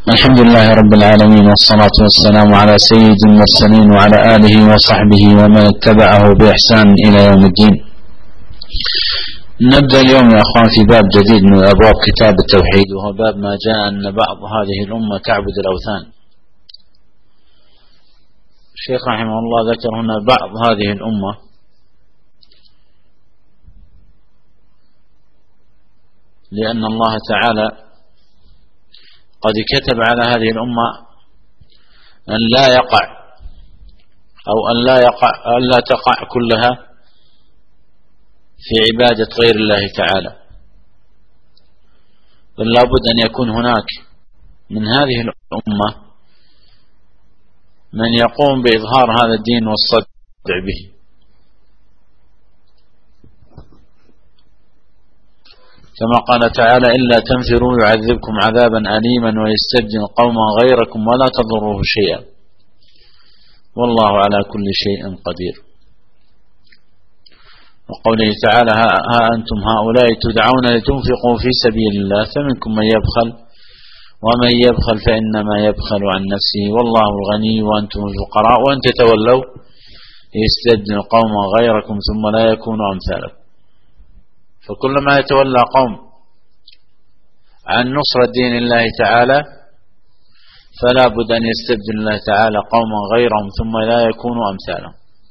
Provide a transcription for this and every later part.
الحمد لله رب العالمين، والصلاة والسلام على سيد المرسلين وعلى آله وصحبه ومن اتبعه بإحسان إلى يوم الدين. نبدأ اليوم يا أخوان في باب جديد من أبواب كتاب التوحيد، وهو باب ما جاء أن بعض هذه الأمة تعبد الأوثان. الشيخ رحمه الله ذكر هنا بعض هذه الأمة، لأن الله تعالى قد كتب على هذه الأمة أن لا يقع أو أن لا تقع كلها في عبادة غير الله تعالى، بل لابد أن يكون هناك من هذه الأمة من يقوم بإظهار هذا الدين والصدع به. كما قال تعالى: إلا تنفروا يعذبكم عذابا أليما ويستبدل قوما غيركم ولا تضروه شيئا والله على كل شيء قدير. وقوله تعالى: ها أنتم هؤلاء تدعون لتنفقوا في سبيل الله فمنكم من يبخل ومن يبخل فإنما يبخل عن نفسه والله الغني وأنتم الفقراء وأن تتولوا يستبدل قوما غيركم ثم لا يكونوا أمثالكم. فكلما يتولى قوم عن نصرة دين الله تعالى فلا بد أن يستبدل الله تعالى قوما غيرهم ثم لا يكونوا أمثالهم.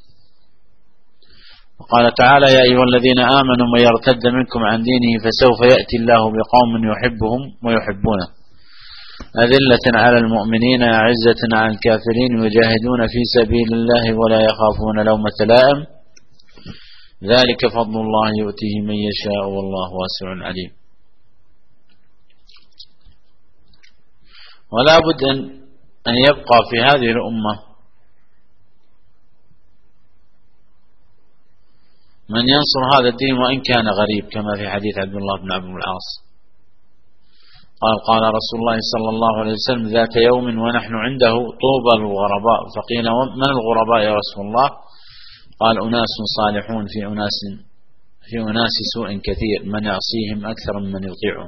وقال تعالى: يا أيها الذين آمنوا من يرتد منكم عن دينه فسوف يأتي الله بقوم يحبهم ويحبونه أذلة على المؤمنين أعزة على الكافرين يجاهدون في سبيل الله ولا يخافون لومة لائم ذلك فضل الله يؤتيه من يشاء والله واسع عليم. ولا بد أن يبقى في هذه الأمة من ينصر هذا الدين وإن كان غريب، كما في حديث عبد الله بن عمرو بن العاص قال رسول الله صلى الله عليه وسلم: ذات يوم ونحن عنده طوبى الغرباء، فقيل: من الغرباء يا رسول الله؟ قال: أناس صالحون في أناس سوء كثير من يعصيهم أكثر من يطيعهم.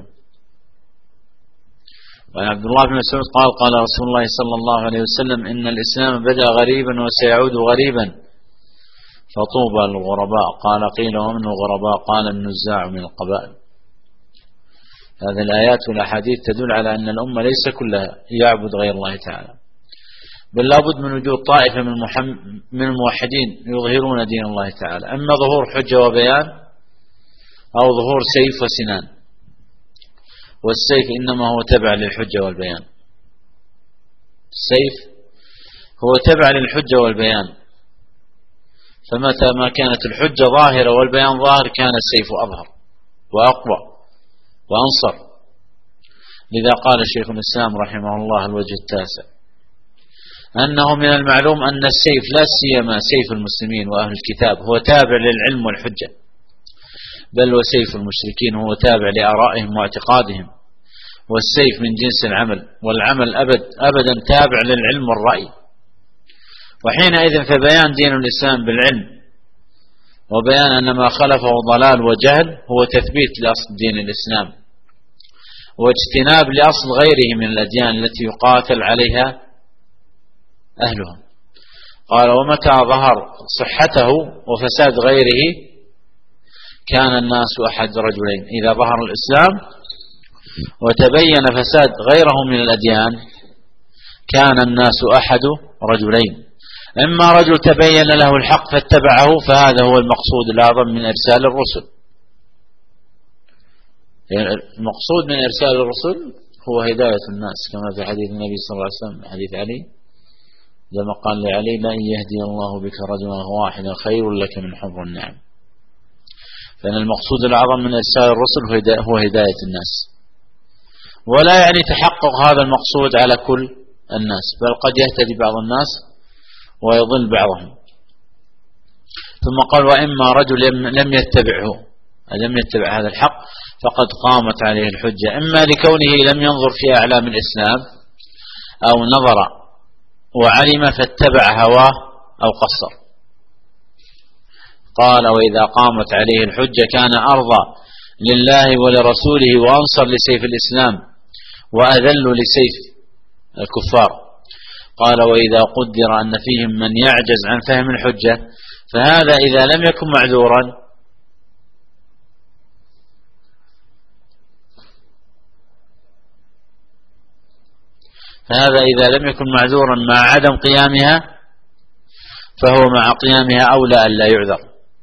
وعن عبد الله بن مسعود قال رسول الله صلى الله عليه وسلم: إن الإسلام بدأ غريبا وسيعود غريبا فطوبى الغرباء. قال: قيل: ومن الغرباء؟ قال: النزاع من القبائل. هذه الآيات والأحاديث تدل على أن الأمة ليس كلها يعبد غير الله تعالى، بل لابد من وجود طائفة من الموحدين يظهرون دين الله تعالى، أما ظهور حجة وبيان أو ظهور سيف وسنان. والسيف إنما هو تبع للحجة والبيان، السيف هو تبع للحجة والبيان، فمتى ما كانت الحجة ظاهرة والبيان ظاهر كان السيف أظهر وأقوى وأنصر. لذا قال شيخ الإسلام رحمه الله الوجه التاسع: أنه من المعلوم أن السيف لا سيما سيف المسلمين وأهل الكتاب هو تابع للعلم والحجة، بل وسيف المشركين هو تابع لآرائهم واعتقادهم، والسيف من جنس العمل، والعمل أبدا تابع للعلم والرأي. وحينئذ فبيان دين الإسلام بالعلم وبيان أن ما خلفه ضلال وجهل هو تثبيت لأصل دين الإسلام واجتناب لأصل غيره من الأديان التي يقاتل عليها أهلها. قال: ومتى ظهر صحته وفساد غيره كان الناس أحد رجلين. إذا ظهر الإسلام وتبين فساد غيره من الأديان كان الناس أحد رجلين: إما رجل تبين له الحق فاتبعه، فهذا هو المقصود الأعظم من إرسال الرسل. المقصود من إرسال الرسل هو هداية الناس، كما في حديث النبي صلى الله عليه وسلم حديث علي لما قال لعلي: لأن يهدي الله بك رجلا واحدا خير لك من حمر النعم. فإن المقصود الأعظم من إرسال الرسل هو هداية الناس، ولا يعني تحقق هذا المقصود على كل الناس، بل قد يهتدي بعض الناس ويضل بعضهم. ثم قال: وإما رجل لم يتبع هذا الحق فقد قامت عليه الحجة، إما لكونه لم ينظر في أعلام الإسلام أو نظر وعلم فاتبع هواه أو قصر. قال: وإذا قامت عليه الحجة كان أرضى لله ولرسوله وأنصر لسيف الإسلام وأذل لسيف الكفار. قال وإذا قدر أن فيهم من يعجز عن فهم الحجة فهذا إذا لم يكن معذورا مع عدم قيامها فهو مع قيامها أولى أن لا يعذر.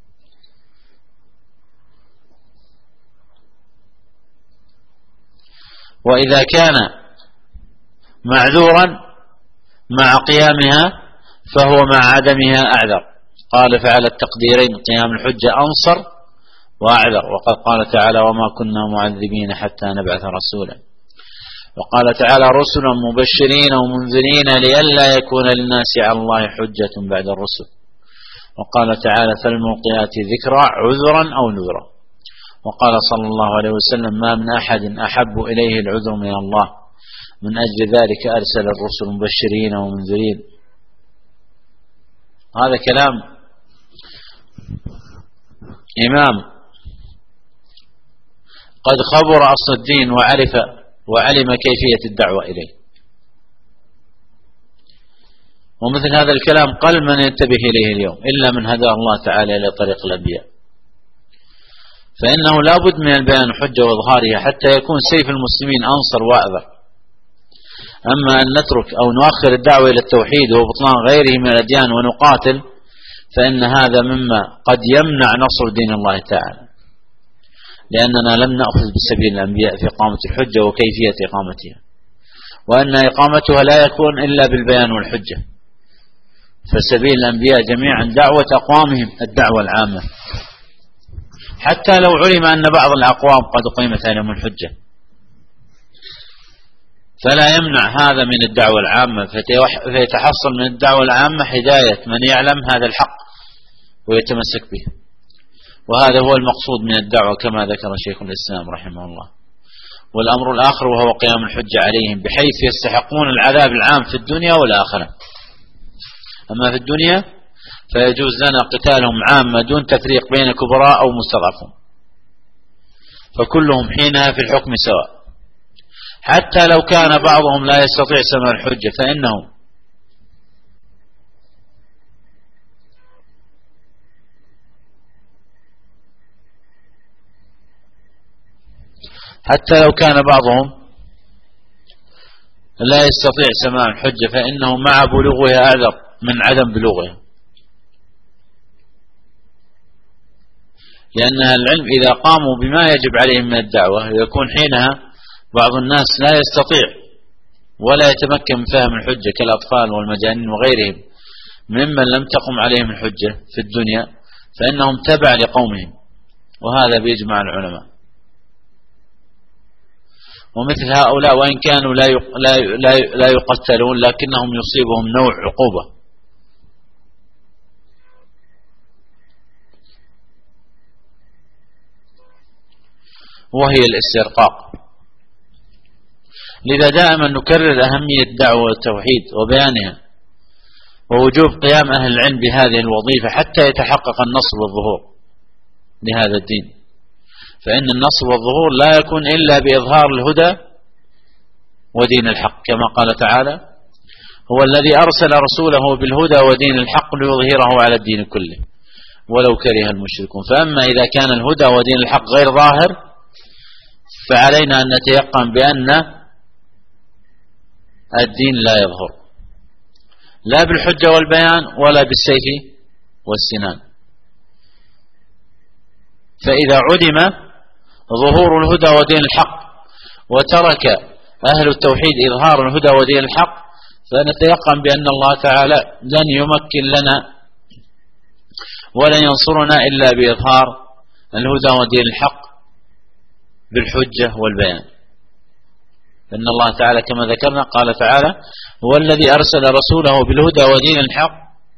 وإذا كان معذورا مع قيامها فهو مع عدمها أعذر. قال فعلى التقديرين قيام الحجة أنصر وأعذر. وقد قال تعالى وما كنا معذبين حتى نبعث رسولا. وقال تعالى رسلا مبشرين ومنذرين لئلا يكون للناس على الله حجة بعد الرسل. وقال تعالى فالملقيات ذكرى عذرا أو نذرا. وقال صلى الله عليه وسلم ما من أحد أحب إليه العذر من الله من أجل ذلك أرسل الرسل مبشرين ومنذرين. هذا كلام إمام قد خبر أصل الدين وعلم كيفية الدعوة إليه. ومثل هذا الكلام قل من ينتبه إليه اليوم إلا من هدى الله تعالى إلى طريق الأنبياء. فإنه لا بد من البيان حجة وإظهارها حتى يكون سيف المسلمين أنصر وأعذر. أما أن نترك أو نؤخر الدعوة إلى التوحيد وبطلان غيره من الأديان ونقاتل فإن هذا مما قد يمنع نصر دين الله تعالى، لأننا لم نأخذ بسبيل الأنبياء في إقامة الحجة وكيفية إقامتها، وأن إقامتها لا يكون إلا بالبيان والحجة. فسبيل الأنبياء جميعا دعوة أقوامهم الدعوة العامة، حتى لو علم أن بعض الأقوام قد أقيمت عليهم الحجة فلا يمنع هذا من الدعوة العامة، فيتحصل من الدعوة العامة هداية من يعلم هذا الحق ويتمسك به. وهذا هو المقصود من الدعوة كما ذكر شيخ الإسلام رحمه الله. والأمر الآخر وهو قيام الحجة عليهم بحيث يستحقون العذاب العام في الدنيا والآخرة. أما في الدنيا فيجوز لنا قتالهم عامة دون تفريق بين كبراء أو مستضعفون، فكلهم حينها في الحكم سواء، حتى لو كان بعضهم لا يستطيع سماع الحجة فإنه مع بلوغها أعذر من عدم بلوغها، لأن العلم إذا قاموا بما يجب عليهم من الدعوة يكون حينها بعض الناس لا يستطيع ولا يتمكن من فهم الحجة كالأطفال والمجانين وغيرهم ممن لم تقم عليهم الحجة في الدنيا، فإنهم تبع لقومهم، وهذا بيجمع العلماء. ومثل هؤلاء وإن كانوا لا يقتلون لكنهم يصيبهم نوع عقوبة، وهي الاسترقاق. لذا دائما نكرر أهمية الدعوة والتوحيد وبيانها ووجوب قيام أهل العلم بهذه الوظيفة حتى يتحقق النصر والظهور لهذا الدين. فإن النصر والظهور لا يكون إلا بإظهار الهدى ودين الحق، كما قال تعالى هو الذي أرسل رسوله بالهدى ودين الحق ليظهره على الدين كله ولو كره المشركون. فأما إذا كان الهدى ودين الحق غير ظاهر فعلينا أن نتيقن بأن الدين لا يظهر لا بالحجة والبيان ولا بالسيف والسنان. فإذا علم ظهور الهدى ودين الحق وترك أهل التوحيد إظهار الهدى ودين الحق فنتيقن بأن الله تعالى لن يمكن لنا ولن ينصرنا إلا بإظهار الهدى ودين الحق بالحجة والبيان. إن الله تعالى كما ذكرنا قال تعالى هو الذي أرسل رسوله بالهدى ودين الحق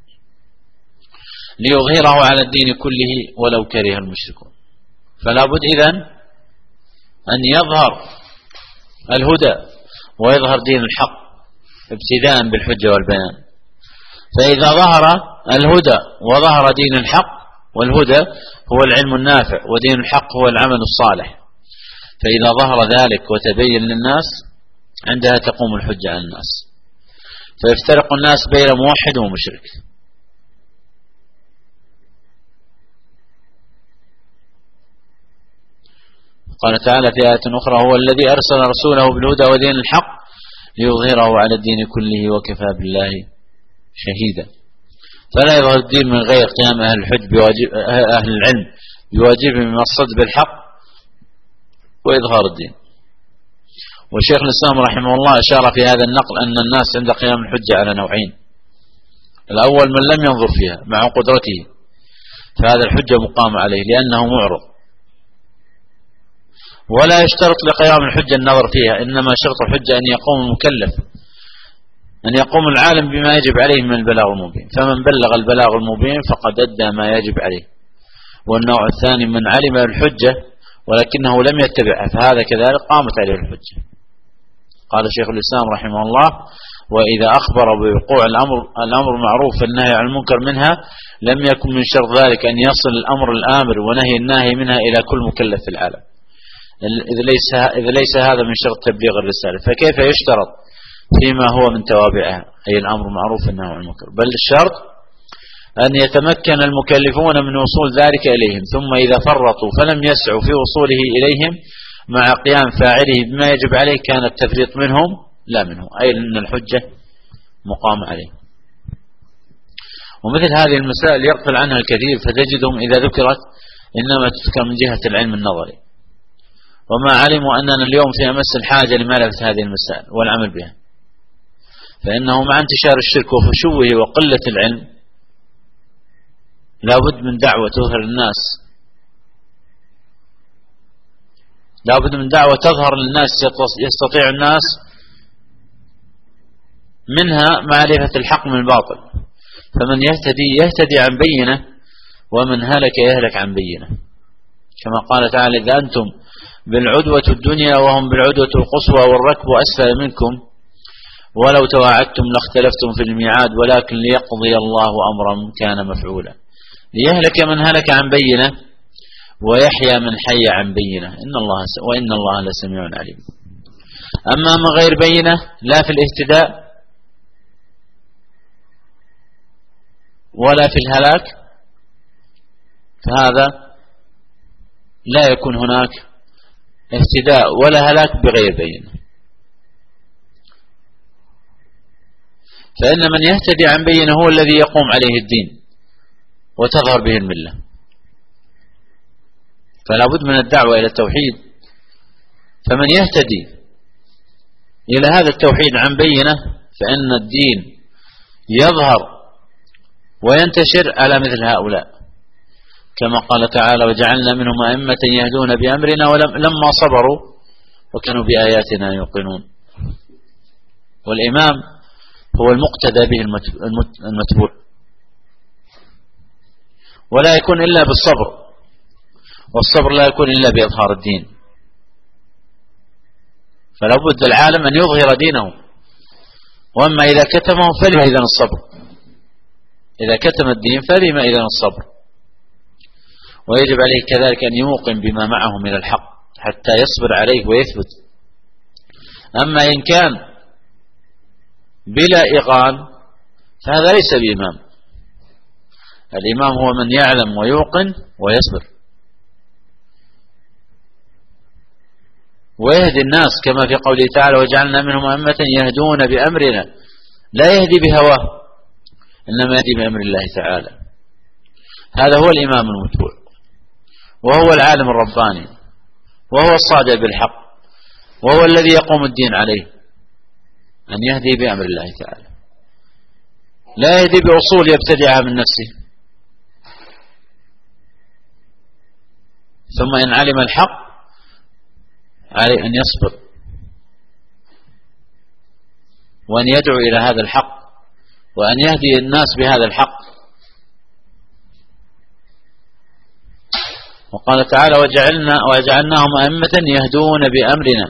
ليظهره على الدين كله ولو كره المشركون. فلا بد إذن أن يظهر الهدى ويظهر دين الحق ابتداء بالحجة والبيان. فإذا ظهر الهدى وظهر دين الحق، والهدى هو العلم النافع ودين الحق هو العمل الصالح، فإذا ظهر ذلك وتبين للناس عندها تقوم الحجة على الناس، فيفترق الناس بين موحد ومشرك. قال تعالى في آية أخرى: هو الذي أرسل رسوله بالهدى ودين الحق ليظهره على الدين كله وكفى بالله شهيدا. فلا يظهر الدين من غير قيام أهل العلم بواجبهم من الصدق بالحق وإظهار الدين. والشيخ الإسلام رحمه الله أشار في هذا النقل أن الناس عند قيام الحجة على نوعين: الأول من لم ينظر فيها مع قدرته، فهذا الحجة مقام عليه لأنه معرض، ولا يشترط لقيام الحجة النظر فيها، إنما شرط الحجة أن يقوم المكلف، أن يقوم العالم بما يجب عليه من البلاغ المبين، فمن بلغ البلاغ المبين فقد أدى ما يجب عليه. والنوع الثاني من علم الحجة ولكنه لم يتبعها، فهذا كذلك قامت عليه الحجة. قال شيخ الإسلام رحمه الله: وإذا أخبر بوقوع الأمر معروف والنهي عن المنكر منها لم يكن من شرط ذلك أن يصل الأمر الآمر ونهي الناهي منها إلى كل مكلف في العالم، إذ ليس هذا من شرط تبليغ الرسالة، فكيف يشترط فيما هو من توابعها أي الأمر معروف والنهي عن المنكر؟ بل الشرط أن يتمكن المكلفون من وصول ذلك إليهم، ثم إذا فرطوا فلم يسعوا في وصوله إليهم مع قيام فاعله بما يجب عليه كان التفريط منهم لا منه، أي أن الحجة مقام عليه. ومثل هذه المسائل يغفل عنها الكثير، فتجدهم إذا ذكرت إنما تذكر من جهة العلم النظري، وما علموا أننا اليوم في أمس الحاجة لمعرفة هذه المسائل والعمل بها، فإنه مع انتشار الشرك وفشوه وقلة العلم لا بد من دعوة تظهر الناس، لا بد من دعوة تظهر للناس يستطيع الناس منها معرفة الحق من الباطل، فمن يهتدي عن بينة، ومن هلك يهلك عن بينة، كما قال تعالى: إذا أنتم بالعدوة الدنيا وهم بالعدوة القصوى والركب أسفل منكم ولو تواعدتم لاختلفتم في الميعاد ولكن ليقضي الله أمرا كان مفعولا ليهلك من هلك عن بينة ويحيى من حي عن بينة وإن الله لسميع عليم. أما من غير بينة لا في الاهتداء ولا في الهلاك فهذا لا يكون هناك اهتداء ولا هلاك بغير بينة. فإن من يهتدي عن بينة هو الذي يقوم عليه الدين وتظهر به الملة، فلا بد من الدعوة إلى التوحيد. فمن يهتدي إلى هذا التوحيد عن بينة فإن الدين يظهر وينتشر على مثل هؤلاء، كما قال تعالى: وجعلنا منهم أئمة يهدون بأمرنا لما صبروا وكانوا بآياتنا يوقنون. والإمام هو المقتدى به المتبوع، ولا يكون إلا بالصبر، والصبر لا يكون إلا بإظهار الدين. فلا بد العالم أن يظهر دينه، وأما إذا كتمه فلما إذن الصبر، إذا كتم الدين فلما إذن الصبر. ويجب عليه كذلك أن يوقن بما معه من الحق حتى يصبر عليه ويثبت. أما إن كان بلا إيقان فهذا ليس بإمام. الإمام هو من يعلم ويوقن ويصبر ويهدي الناس، كما في قوله تعالى: وجعلنا منهم أئمة يهدون بأمرنا، لا يهدي بهواه إنما يهدي بأمر الله تعالى. هذا هو الإمام المتبوع، وهو العالم الرباني، وهو الصادق بالحق، وهو الذي يقوم الدين عليه، أن يهدي بأمر الله تعالى، لا يهدي بأصول يبتدعها من نفسه. ثم إن علم الحق عليه أن يصبر وأن يدعو إلى هذا الحق وأن يهدي الناس بهذا الحق. وقال تعالى: وجعلناهم أئمة يهدون بأمرنا.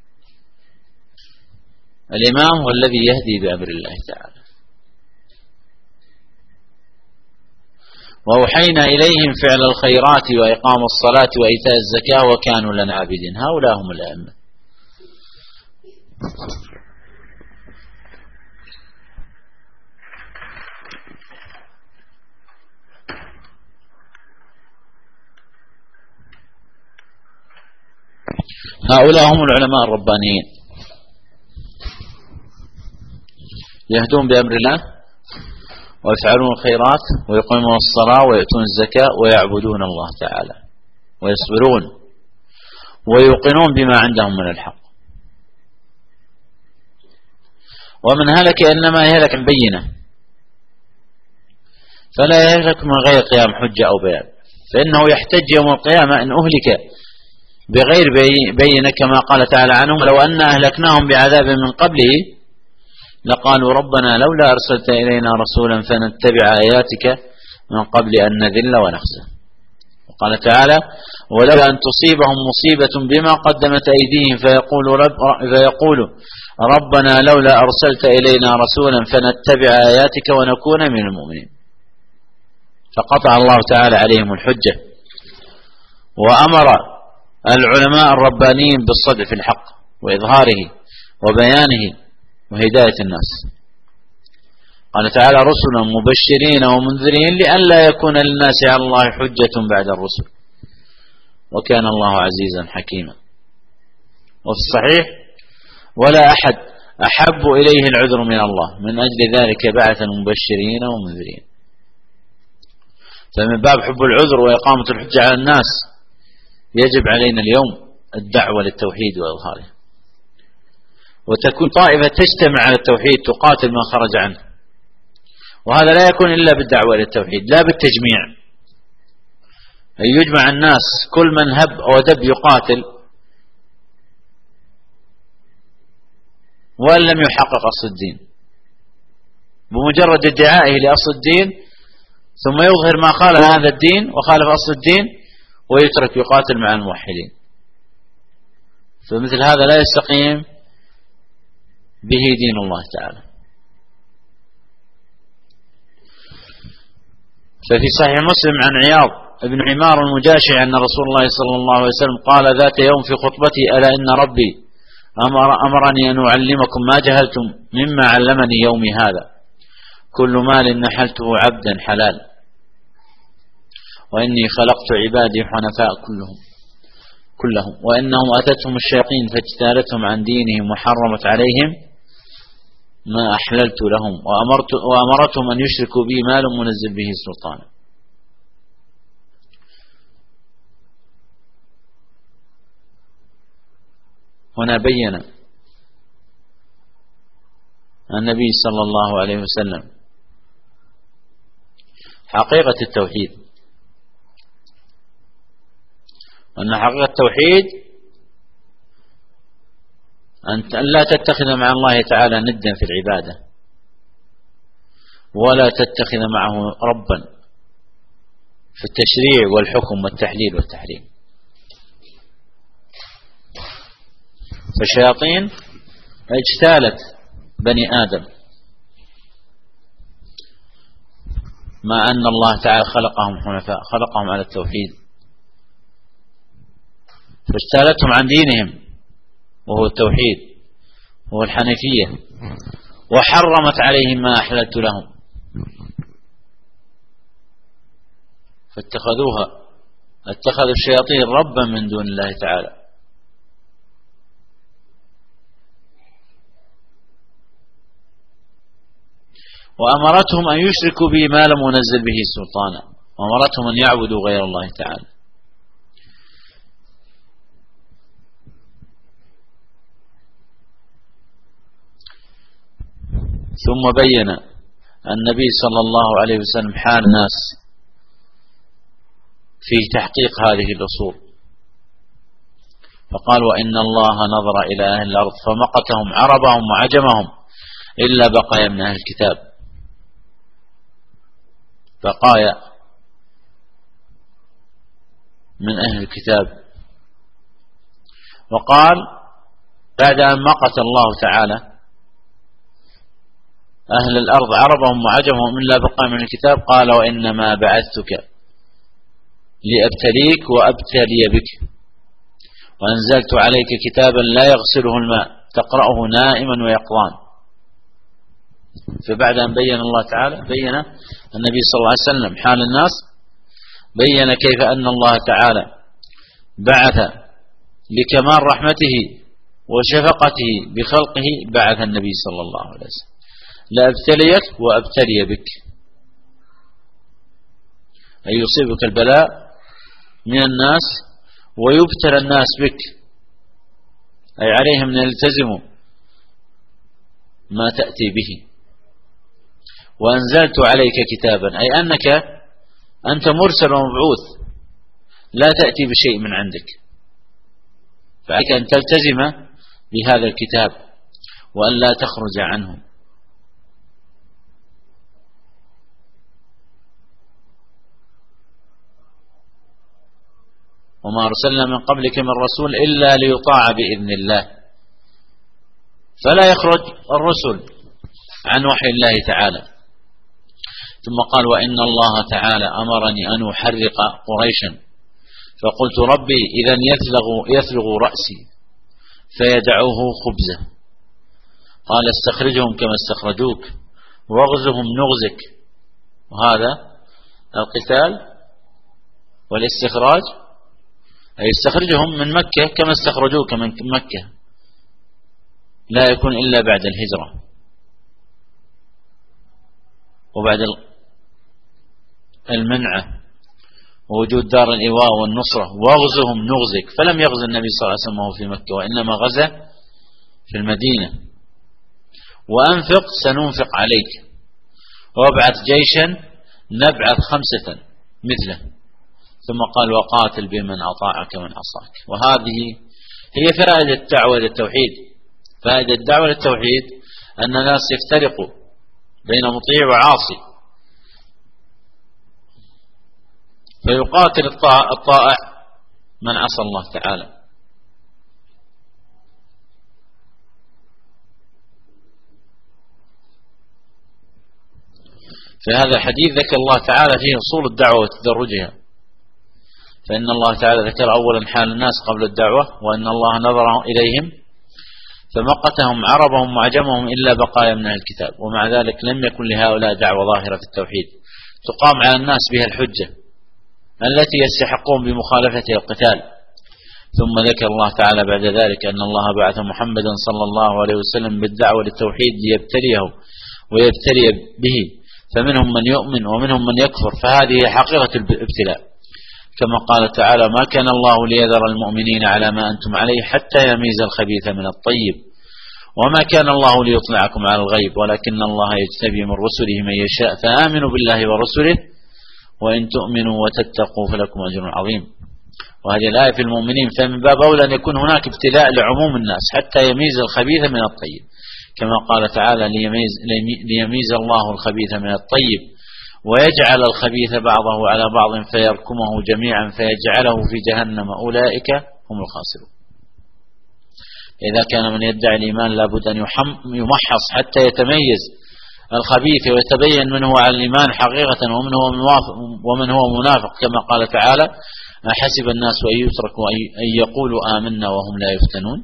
الإمام هو الذي يهدي بأمر الله تعالى. وأوحينا إليهم فعل الخيرات وإقام الصلاة وإيتاء الزكاة وكانوا لنا عابدين. هؤلاء هم الأئمة. هؤلاء هم العلماء الربانيين، يهدون بأمر الله ويفعلون الخيرات ويقيمون الصلاة ويؤتون الزكاة ويعبدون الله تعالى ويصبرون ويوقنون بما عندهم من الحق. ومن هلك إنما يهلك عن بينة، فلا يهلك من غير قيام حجة أو بيان، فإنه يحتج يوم القيامة إن أهلك بغير بينة كما قال تعالى عنهم: لو أن أهلكناهم بعذاب من قبله لقالوا ربنا لولا أرسلت إلينا رسولا فنتبع آياتك من قبل أن نذل ونخزى. وقال تعالى: ولولا أن تصيبهم مصيبة بما قدمت أيديهم فيقولوا ربنا لولا أرسلت إلينا رسولا فنتبع آياتك ونكون من المؤمنين. فقطع الله تعالى عليهم الحجة، وأمر العلماء الربانيين بالصدع في الحق وإظهاره وبيانه وهداية الناس. قال تعالى: رسلا مبشرين ومنذرين لئلا يكون للناس على الله حجة بعد الرسل وكان الله عزيزا حكيما. وفي الصحيح: ولا أحد أحب إليه العذر من الله، من أجل ذلك بعث المبشرين ومنذرين. فمن باب حب العذر وإقامة الحجة على الناس يجب علينا اليوم الدعوة للتوحيد وإظهاره، وتكون طائفة تجتمع على التوحيد تقاتل من خرج عنه، وهذا لا يكون إلا بالدعوة للتوحيد لا بالتجميع، أن يجمع الناس كل من هب أو دب يقاتل وأن لم يحقق أصل الدين بمجرد ادعائه لأصل الدين، ثم يظهر ما خالف هذا الدين وخالف أصل الدين ويترك يقاتل مع الموحدين. فمثل هذا لا يستقيم به دين الله تعالى. ففي صحيح مسلم عن عياض بن عمار المجاشع أن رسول الله صلى الله عليه وسلم قال ذات يوم في خطبتي: ألا إن ربي أمرني أن أعلمكم ما جهلتم مما علمني يومي هذا، كل مال نحلته عبدا حلال، وإني خلقت عبادي حنفاء كلهم وإنهم أتتهم الشياطين فاجتالتهم عن دينهم وحرمت عليهم ما أحللت لهم وأمرتهم أن يشركوا بي ما لم منزل به سلطانا. هنا بين النبي صلى الله عليه وسلم حقيقة التوحيد، أن حقيقة التوحيد أن لا تتخذ مع الله تعالى ندا في العبادة، ولا تتخذ معه ربا في التشريع والحكم والتحليل والتحريم. فالشياطين اجتالت بني آدم مع أن الله تعالى خلقهم حنفاء، خلقهم على التوحيد، فاجتالتهم عن دينهم وهو التوحيد وهو الحنيفية، وحرمت عليهم ما أحللت لهم، اتخذوا الشياطين ربا من دون الله تعالى. وأمرتهم أن يشركوا به ما لم ينزل به سلطانا، وأمرتهم أن يعبدوا غير الله تعالى. ثم بين النبي صلى الله عليه وسلم حال الناس في تحقيق هذه الأصول، فقال: وإن الله نظر إلى أهل الأرض فمقتهم عربهم وعجمهم إلا بقايا من أهل الكتاب، بقايا من أهل الكتاب. وقال بعد أن مقت الله تعالى أهل الأرض عربهم وعجمهم إلا بقايا من الكتاب، قال: وإنما بعثتك لأبتليك وأبتلي بك، وأنزلت عليك كتابا لا يغسله الماء تقرأه نائما ويقظان. فبعد أن بين الله تعالى بين النبي صلى الله عليه وسلم حال الناس، بين كيف أن الله تعالى بعث لكمال رحمته وشفقته بخلقه، بعث النبي صلى الله عليه وسلم لأبتليك وأبتلي بك، أي يصيبك البلاء من الناس ويبتلى الناس بك، أي عليهم أن يلتزموا ما تأتي به. وأنزلت عليك كتابا، أي أنك أنت مرسل ومبعوث، لا تأتي بشيء من عندك، فعليك أن تلتزم بهذا الكتاب وأن لا تخرج عنه. وما أرسلنا من قبلك من رسول إلا ليطاع بإذن الله، فلا يخرج الرسل عن وحي الله تعالى. ثم قال: وإن الله تعالى أمرني أن أحرق قريشا، فقلت ربي إذا يثلغ رأسي فيدعوه خبزه. قال: استخرجهم كما استخرجوك واغزهم نغزك. وهذا القتال والاستخراج، أي استخرجهم من مكة كما استخرجوك من مكة، لا يكون إلا بعد الهجرة وبعد المنعة ووجود دار الإيواء والنصرة. واغزهم نغزك، فلم يغز النبي صلى الله عليه وسلم وهو في مكة، وإنما غزا في المدينة. وأنفق سننفق عليك، وابعث جيشا نبعث 5 مثله. ثم قال: وقاتل بمن أطاعك من عصاك. وهذه هي فائدة الدعوة للتوحيد. فائدة الدعوة للتوحيد أن الناس يفترقوا بين مطيع وعاصي، فيقاتل الطائع من عصى الله تعالى. في هذا الحديث ذكر الله تعالى فيه أصول الدعوة وتدرجها، فإن الله تعالى ذكر أولا حال الناس قبل الدعوة، وأن الله نظر إليهم فمقتهم عربهم وعجمهم إلا بقايا من الكتاب، ومع ذلك لم يكن لهؤلاء دعوة ظاهرة في التوحيد تقام على الناس بها الحجة التي يستحقون بمخالفتها القتال. ثم ذكر الله تعالى بعد ذلك أن الله بعث محمدا صلى الله عليه وسلم بالدعوة للتوحيد ليبتليه ويبتلي به، فمنهم من يؤمن ومنهم من يكفر، فهذه حقيقة الابتلاء. كما قال تعالى: ما كان الله ليذر المؤمنين على ما أنتم عليه حتى يميز الخبيث من الطيب، وما كان الله ليطلعكم على الغيب ولكن الله يجتبي من رسله من يشاء، فآمنوا بالله ورسله وإن تؤمنوا وتتقوا فلكم أجر عظيم. وهذه الآية في المؤمنين، فمن باب أولى أن يكون هناك ابتلاء لعموم الناس حتى يميز الخبيث من الطيب، كما قال تعالى: ليميز الله الخبيث من الطيب ويجعل الخبيث بعضه على بعض فيركمه جميعا فيجعله في جهنم، أولئك هم الخاسرون. إذا كان من يدعي الإيمان لابد أن يمحص حتى يتميز الخبيث ويتبين من هو على الإيمان حقيقة ومن هو منافق، كما قال تعالى: أحسب الناس أن يتركوا أن يقولوا آمنا وهم لا يفتنون.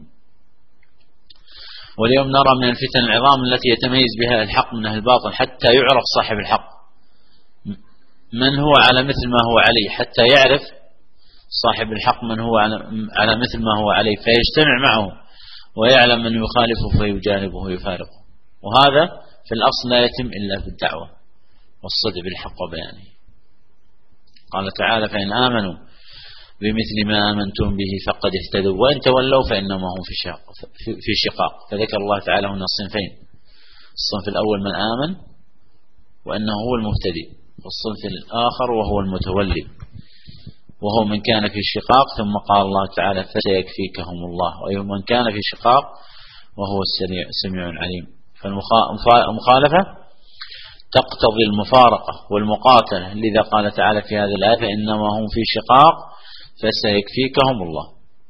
واليوم نرى من الفتن العظام التي يتميز بها الحق من الباطل حتى يعرف صاحب الحق من هو على مثل ما هو عليه، حتى يعرف صاحب الحق من هو على مثل ما هو عليه فيجتمع معه، ويعلم من يخالفه فيجانبه ويفارقه. وهذا في الأصل لا يتم إلا في الدعوة والصدق بالحق وبيانه. قال تعالى: فإن آمنوا بمثل ما آمنتم به فقد اهتدوا وإن تولوا فإنما هم في شقاق. فذكر الله تعالى هنا الصنفين: الصنف الأول من آمن وأنه هو المهتدي، والصنف الآخر وهو المتولي وهو من كان في شقاق. ثم قال الله تعالى: فسيكفيكهم الله، أي من كان في شقاق وهو السميع العليم. فالمخالفة تقتضي المفارقة والمقاتلة، لذا قال تعالى في هذه الآية: فإنما هم في شقاق فسيكفيكهم الله.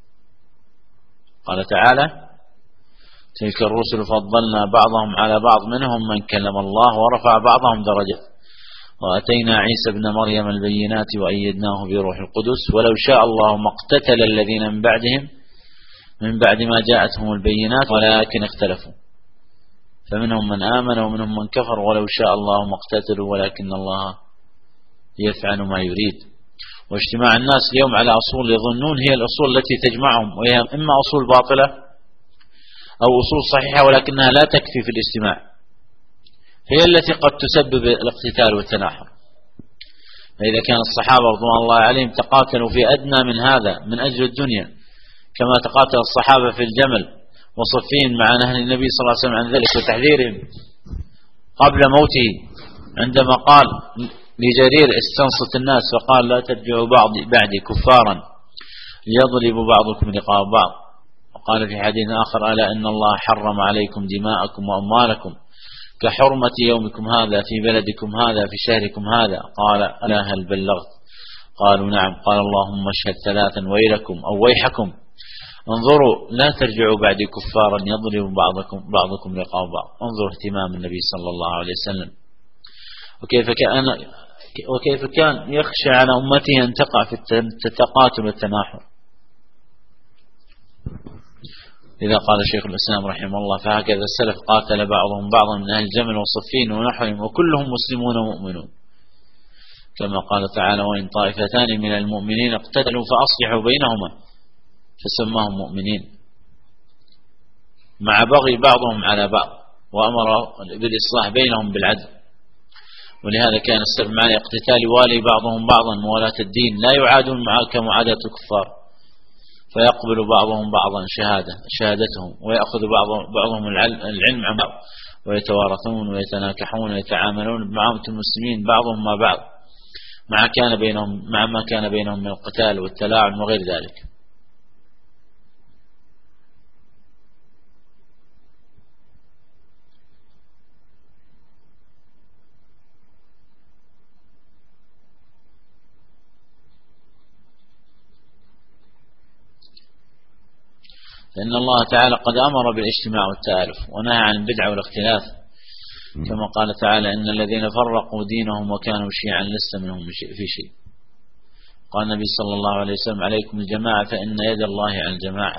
قال تعالى: تلك الرسل فضلنا بعضهم على بعض منهم من كلم الله ورفع بعضهم درجات وأتينا عيسى ابن مريم البينات وأيدناه بروح القدس ولو شاء الله ما اقتتل الذين من بعدهم من بعد ما جاءتهم البينات ولكن اختلفوا فمنهم من آمن ومنهم من كفر ولو شاء الله ما اقتتلوا ولكن الله يفعل ما يريد. واجتماع الناس اليوم على أصول يظنون هي الأصول التي تجمعهم، وهي إما أصول باطلة أو أصول صحيحة ولكنها لا تكفي في الاجتماع، هي التي قد تسبب الاقتتال والتناحر. فإذا كان الصحابة رضوان الله عليهم تقاتلوا في أدنى من هذا من أجل الدنيا كما تقاتل الصحابة في الجمل وصفين مع نهي النبي صلى الله عليه وسلم عن ذلك وتحذيرهم قبل موته عندما قال لجرير استنصت الناس فقال لا ترجعوا بعدي كفارا ليضرب بعضكم رقاب بعض. وقال في حديث آخر ألا إن الله حرم عليكم دماءكم وأموالكم كحرمة يومكم هذا في بلدكم هذا في شهركم هذا. قال ألا هل بلغت؟ قالوا نعم. قال اللهم اشهد ثلاثا ويلكم أو ويحكم انظروا لا ترجعوا بعدي كفارا يضرب بعضكم رقاب بعض. انظروا اهتمام النبي صلى الله عليه وسلم وكيف كان يخشى على أمته أن تقع في التقاتل والتناحر. إذا قال شيخ الإسلام رحمه الله فهكذا السلف قاتل بعضهم بعضا من أهل الجمل وصفين ونحوهم وكلهم مسلمون ومؤمنون كما قال تعالى وإن طائفتان من المؤمنين اقتتلوا فأصلحوا بينهما فسماهم مؤمنين مع بغي بعضهم على بعض وأمر بالإصلاح بينهم بالعدل. ولهذا كان السلف مع الاقتتال والي بعضهم بعضا موالاة الدين لا يعادون كمعاداة الكفار فيقبل بعضهم بعضا شهادتهم ويأخذ بعضهم العلم عن بعض ويتوارثون ويتناكحون ويتعاملون بمعاملة المسلمين بعضهم مع بعض مع ما كان بينهم من القتال والتلاعن وغير ذلك. لأن الله تعالى قد أمر بالاجتماع والتآلف ونهى عن البدع والاختلاف كما قال تعالى إن الذين فرقوا دينهم وكانوا شيعا لست منهم في شيء. قال النبي صلى الله عليه وسلم عليكم الجماعة فإن يد الله على الجماعة.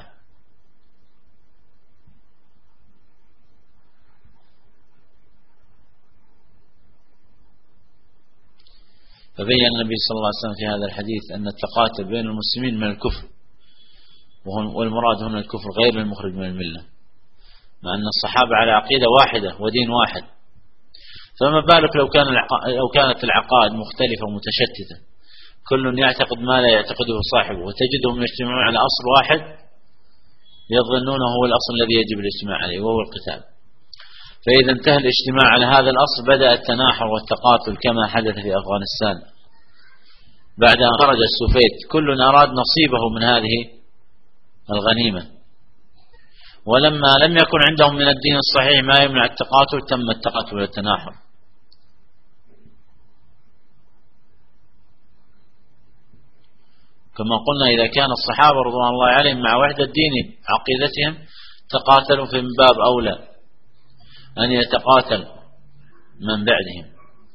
فبين النبي صلى الله عليه وسلم في هذا الحديث أن التقاتل بين المسلمين من الكفر والمراد هنا الكفر غير المخرج من الملة مع أن الصحابة على عقيدة واحدة ودين واحد فما بالك لو كانت العقائد مختلفة ومتشتتة كل يعتقد ما لا يعتقده صاحبه وتجدهم يجتمعون على أصل واحد يظنونه هو الأصل الذي يجب الاجتماع عليه وهو القتال. فإذا انتهى الاجتماع على هذا الأصل بدأ التناحر والتقاتل كما حدث في أفغانستان بعد أن خرج السوفيت كل أراد نصيبه من هذه الغنيمة ولما لم يكن عندهم من الدين الصحيح ما يمنع التقاتل تم التقاتل والتناحر. كما قلنا إذا كان الصحابة رضوان الله عليهم مع وحدة دينهم عقيدتهم تقاتلوا في باب أولى أن يتقاتل من بعدهم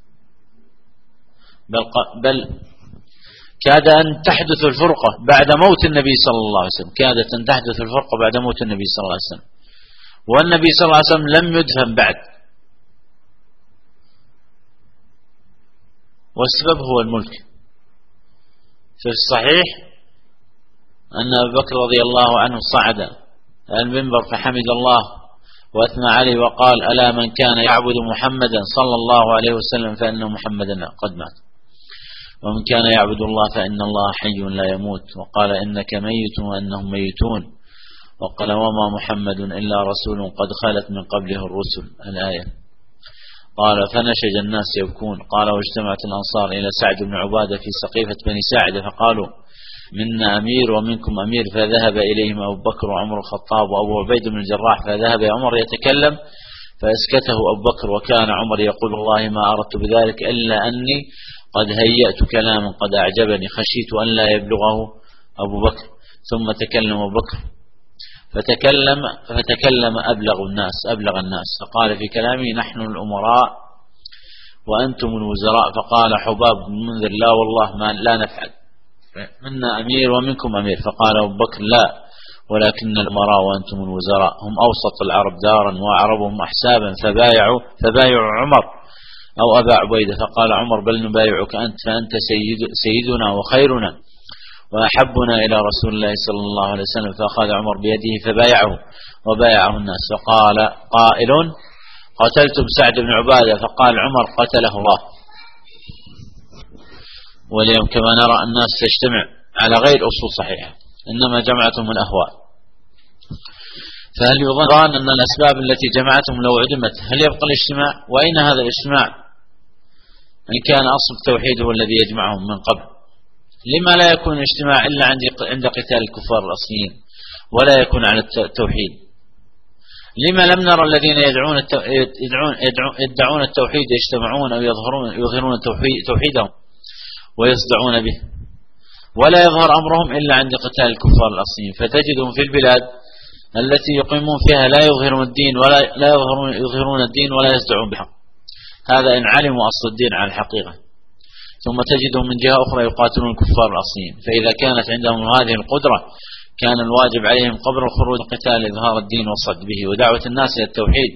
بل كاد أن تحدث الفرقة بعد موت النبي صلى الله عليه وسلم كادت أن تحدث الفرقة بعد موت النبي صلى الله عليه وسلم والنبي صلى الله عليه وسلم لم يدفن بعد والسبب هو الملك. في الصحيح أن أبي بكر رضي الله عنه صعد المنبر فحمد الله وأثنى عليه وقال ألا من كان يعبد محمدا صلى الله عليه وسلم فإن محمدا قد مات ومن كان يعبد الله فإن الله حي لا يموت وقال إنك ميت وأنهم ميتون وقال وما محمد إلا رسول قد خلت من قبله الرسل الآية. قال فنشج الناس يبكون. قال واجتمعت الأنصار إلى سعد بن عبادة في سقيفة بني ساعدة فقالوا منا أمير ومنكم أمير فذهب إليهم أبو بكر وعمر الخطاب وأبو عبيد بن الجراح فذهب عمر يتكلم فأسكته أبو بكر وكان عمر يقول والله ما أردت بذلك إلا أني قد هيأت كلاما قد أعجبني خشيت أن لا يبلغه أبو بكر. ثم تكلم أبو بكر فتكلم أبلغ الناس فقال في كلامه نحن الأمراء وأنتم الوزراء. فقال حباب بن منذر لا والله ما لا نفعل منا أمير ومنكم أمير. فقال أبو بكر لا ولكن الأمراء وأنتم الوزراء هم أوسط العرب دارا وأعربهم أحسابا فبايعوا عمر أو أبا عبيدة، فقال عمر بل نبايعك أنت، فأنت سيدنا وخيرنا وأحبنا إلى رسول الله صلى الله عليه وسلم. فأخذ عمر بيده فبايعه وبايعه الناس. فقال قائل قتلتم سعد بن عبادة، فقال عمر قتله الله. واليوم كما نرى الناس تجتمع على غير أصول صحيحة، إنما جمعتهم الأهواء. فهل يظن أن الأسباب التي جمعتهم لو عدمت هل يبقى الاجتماع؟ وأين هذا الاجتماع إن كان أصل التوحيد هو الذي يجمعهم من قبل؟ لما لا يكون الاجتماع إلا عند قتال الكفار الأصليين ولا يكون على التوحيد؟ لما لم نرى الذين يدعون التوحيد يجتمعون أو يظهرون توحيدهم ويصدعون به، ولا يظهر أمرهم إلا عند قتال الكفار الأصليين؟ فتجدهم في البلاد التي يقيمون فيها لا يظهرون الدين ولا يظهرون الدين ولا يصدعون بها. هذا إن علموا أصل الدين على الحقيقة. ثم تجدهم من جهة أخرى يقاتلون الكفار الأصليين. فإذا كانت عندهم هذه القدرة كان الواجب عليهم قبل الخروج القتال إظهار الدين والصد به ودعوة الناس إلى التوحيد.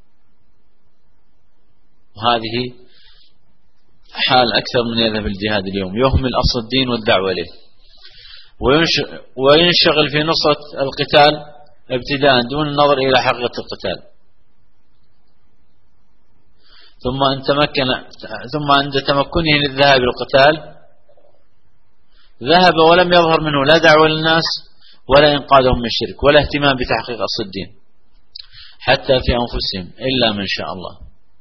وهذه حال أكثر من يذهب الجهاد اليوم، يهمل أصل الدين والدعوة إليه وينشغل في نصرة القتال ابتداء دون النظر إلى حقيقة القتال. ثم عند تمكنه للذهاب للقتال ذهب ولم يظهر منه لا دعوة للناس ولا إنقاذهم من الشرك ولا اهتمام بتحقيق أصل الدين حتى في أنفسهم إلا من شاء الله.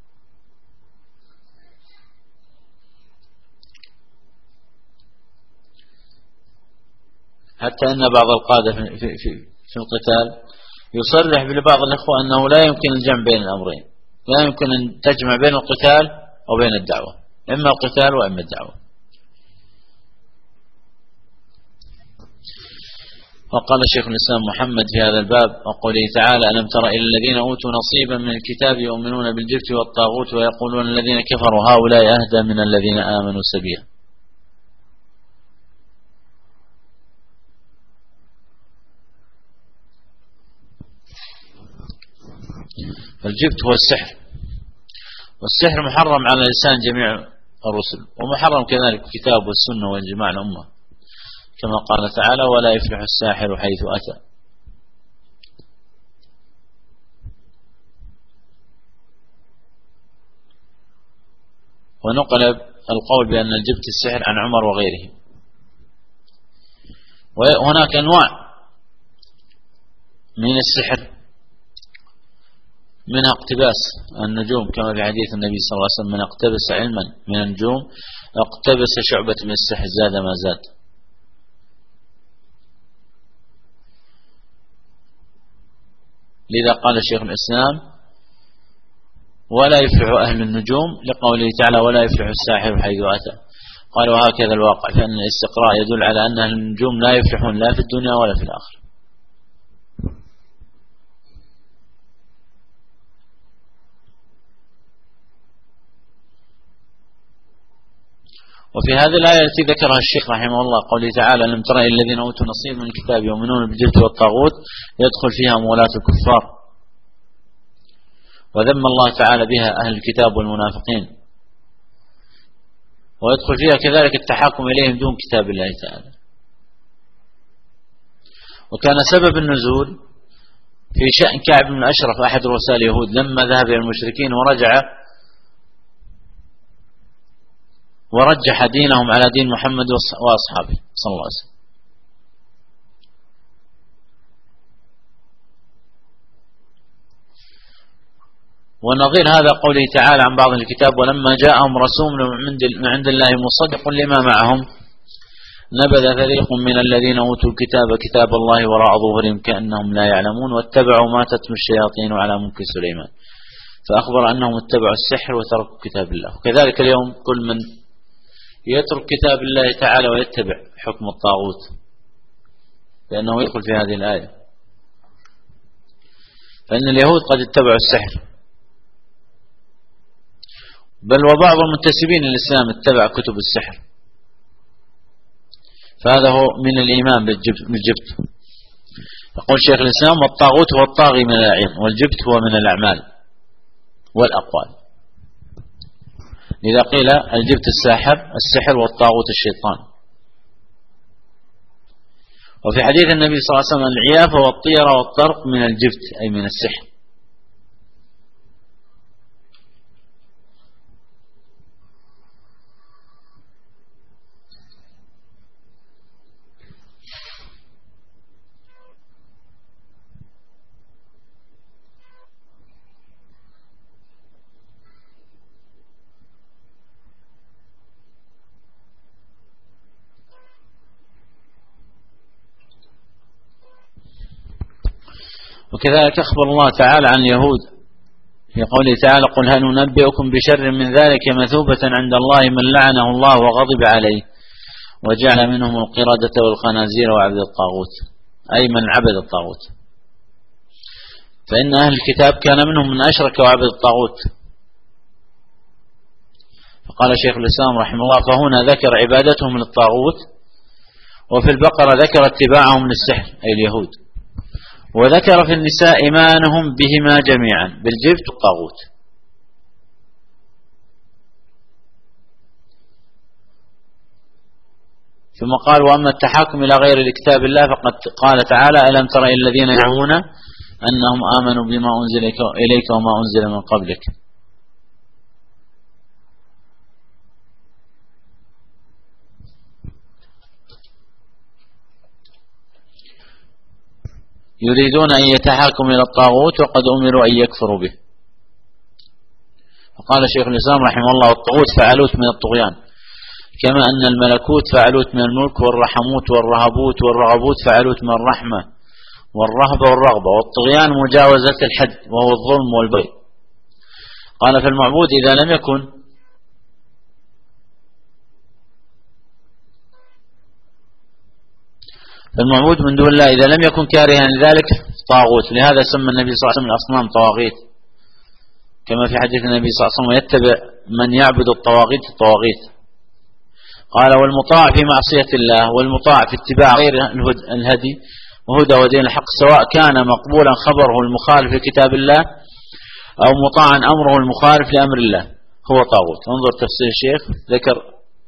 حتى أن بعض القادة في القتال يصرح لبعض الإخوة أنه لا يمكن الجمع بين الأمرين، لا يمكن أن تجمع بين القتال وبين الدعوة، إما القتال وإما الدعوة. وقال شيخ الإسلام محمد في هذا الباب وقوله تعالى ألم تر إلى الذين أوتوا نصيبا من الكتاب يؤمنون بالجبت والطاغوت ويقولون الذين كفروا هؤلاء أهدى من الذين آمنوا سبيلا. الجبت هو السحر، والسحر محرم على لسان جميع الرسل، ومحرم كذلك الكتاب والسنة والجماع الأمة، كما قال تعالى ولا يفلح الساحر حيث أتى. ونقل القول بأن الجبت السحر عن عمر وغيره. وهناك أنواع من السحر، منها اقتباس النجوم كما في حديث النبي صلى الله عليه وسلم من اقتبس علما من النجوم اقتبس شعبة من السحر زاد ما زاد. لذا قال شيخ الإسلام ولا يفلح أهل النجوم لقوله تعالى ولا يفلح الساحر حيث أتى. قال وهكذا الواقع، فإن الاستقراء يدل على أن أهل النجوم لا يفلحون لا في الدنيا ولا في الآخرة. وفي هذه الآية التي ذكرها الشيخ رحمه الله قوله تعالى لم تر الذين أوتوا نصيب من الكتاب يؤمنون بالجبت والطاغوت يدخل فيها مولاة الكفار، وذم الله تعالى بها أهل الكتاب والمنافقين، ويدخل فيها كذلك التحاكم إليهم دون كتاب الله تعالى. وكان سبب النزول في شأن كعب بن الأشرف أحد رؤساء اليهود لما ذهب إلى المشركين ورجح دينهم على دين محمد وأصحابه صلى الله عليه وسلم. ونظير هذا قوله تعالى عن بعض الكتاب ولما جاءهم رسول من عند الله مصدق لما معهم نبذ فريق من الذين أوتوا الكتاب كتاب الله وراء ظهورهم كأنهم لا يعلمون واتبعوا ما تتلو الشياطين على ملك سليمان فأخبر أنهم اتبعوا السحر وتركوا كتاب الله. وكذلك اليوم كل من يترك كتاب الله تعالى ويتبع حكم الطاغوت لأنه يدخل في هذه الآية. فإن اليهود قد اتبعوا السحر، بل وبعض المنتسبين للإسلام اتبع كتب السحر، فهذا هو من الإيمان بالجبت. يقول شيخ الإسلام: والطاغوت هو الطاغي من الأعين، والجبت هو من الأعمال والأقوال. إذا قيل الجبت السحر والطاغوت الشيطان. وفي حديث النبي صلى الله عليه وسلم: العيافة والطيرة والطرق من الجبت، أي من السحر. وكذلك أخبر الله تعالى عن اليهود في قوله تعالى: قل هل ننبئكم بشر من ذلك مثوبة عند الله من لعنه الله وغضب عليه وجعل منهم القردة والخنازير وعبد الطاغوت، أي من عبد الطاغوت. فإن أهل الكتاب كان منهم من أشرك وعبد الطاغوت. فقال شيخ الإسلام رحمه الله: فهنا ذكر عبادتهم للطاغوت، وفي البقرة ذكر اتباعهم للسحر أي اليهود، وذكر في النساء إيمانهم بهما جميعا بالجبت والطاغوت. ثم قال: وأما التحاكم إلى غير الكتاب الله فقد قال تعالى: ألم تر إلى الذين يزعمون أنهم آمنوا بما أنزل إليك وما أنزل من قبلك. يريدون أن يتحاكموا إلى الطاغوت وقد أمروا أن يكفروا به. فقال شيخ الإسلام رحمه الله: الطاغوت فعلوت من الطغيان، كما أن الملكوت فعلوت من الملك، والرحموت والرهبوت والرغبوت فعلوت من الرحمة والرهبة والرغبة، والطغيان مجاوزة الحد وهو الظلم والبغي. قال: فالمعبود إذا لم يكن فالمعبود من دون الله إذا لم يكن كارها لذلك طاغوت. لهذا سمى النبي صلى الله عليه وسلم الأصنام طواغيت، كما في حديث النبي صلى الله عليه وسلم: ويتبع من يعبد الطواغيت الطواغيت. قال: والمطاع في معصية الله والمطاع في اتباع غير الهدي وهدى ودين الحق، سواء كان مقبولا خبره المخالف لكتاب الله أو مطاعا أمره المخالف لأمر الله هو طاغوت. انظر تفسير الشيخ، ذكر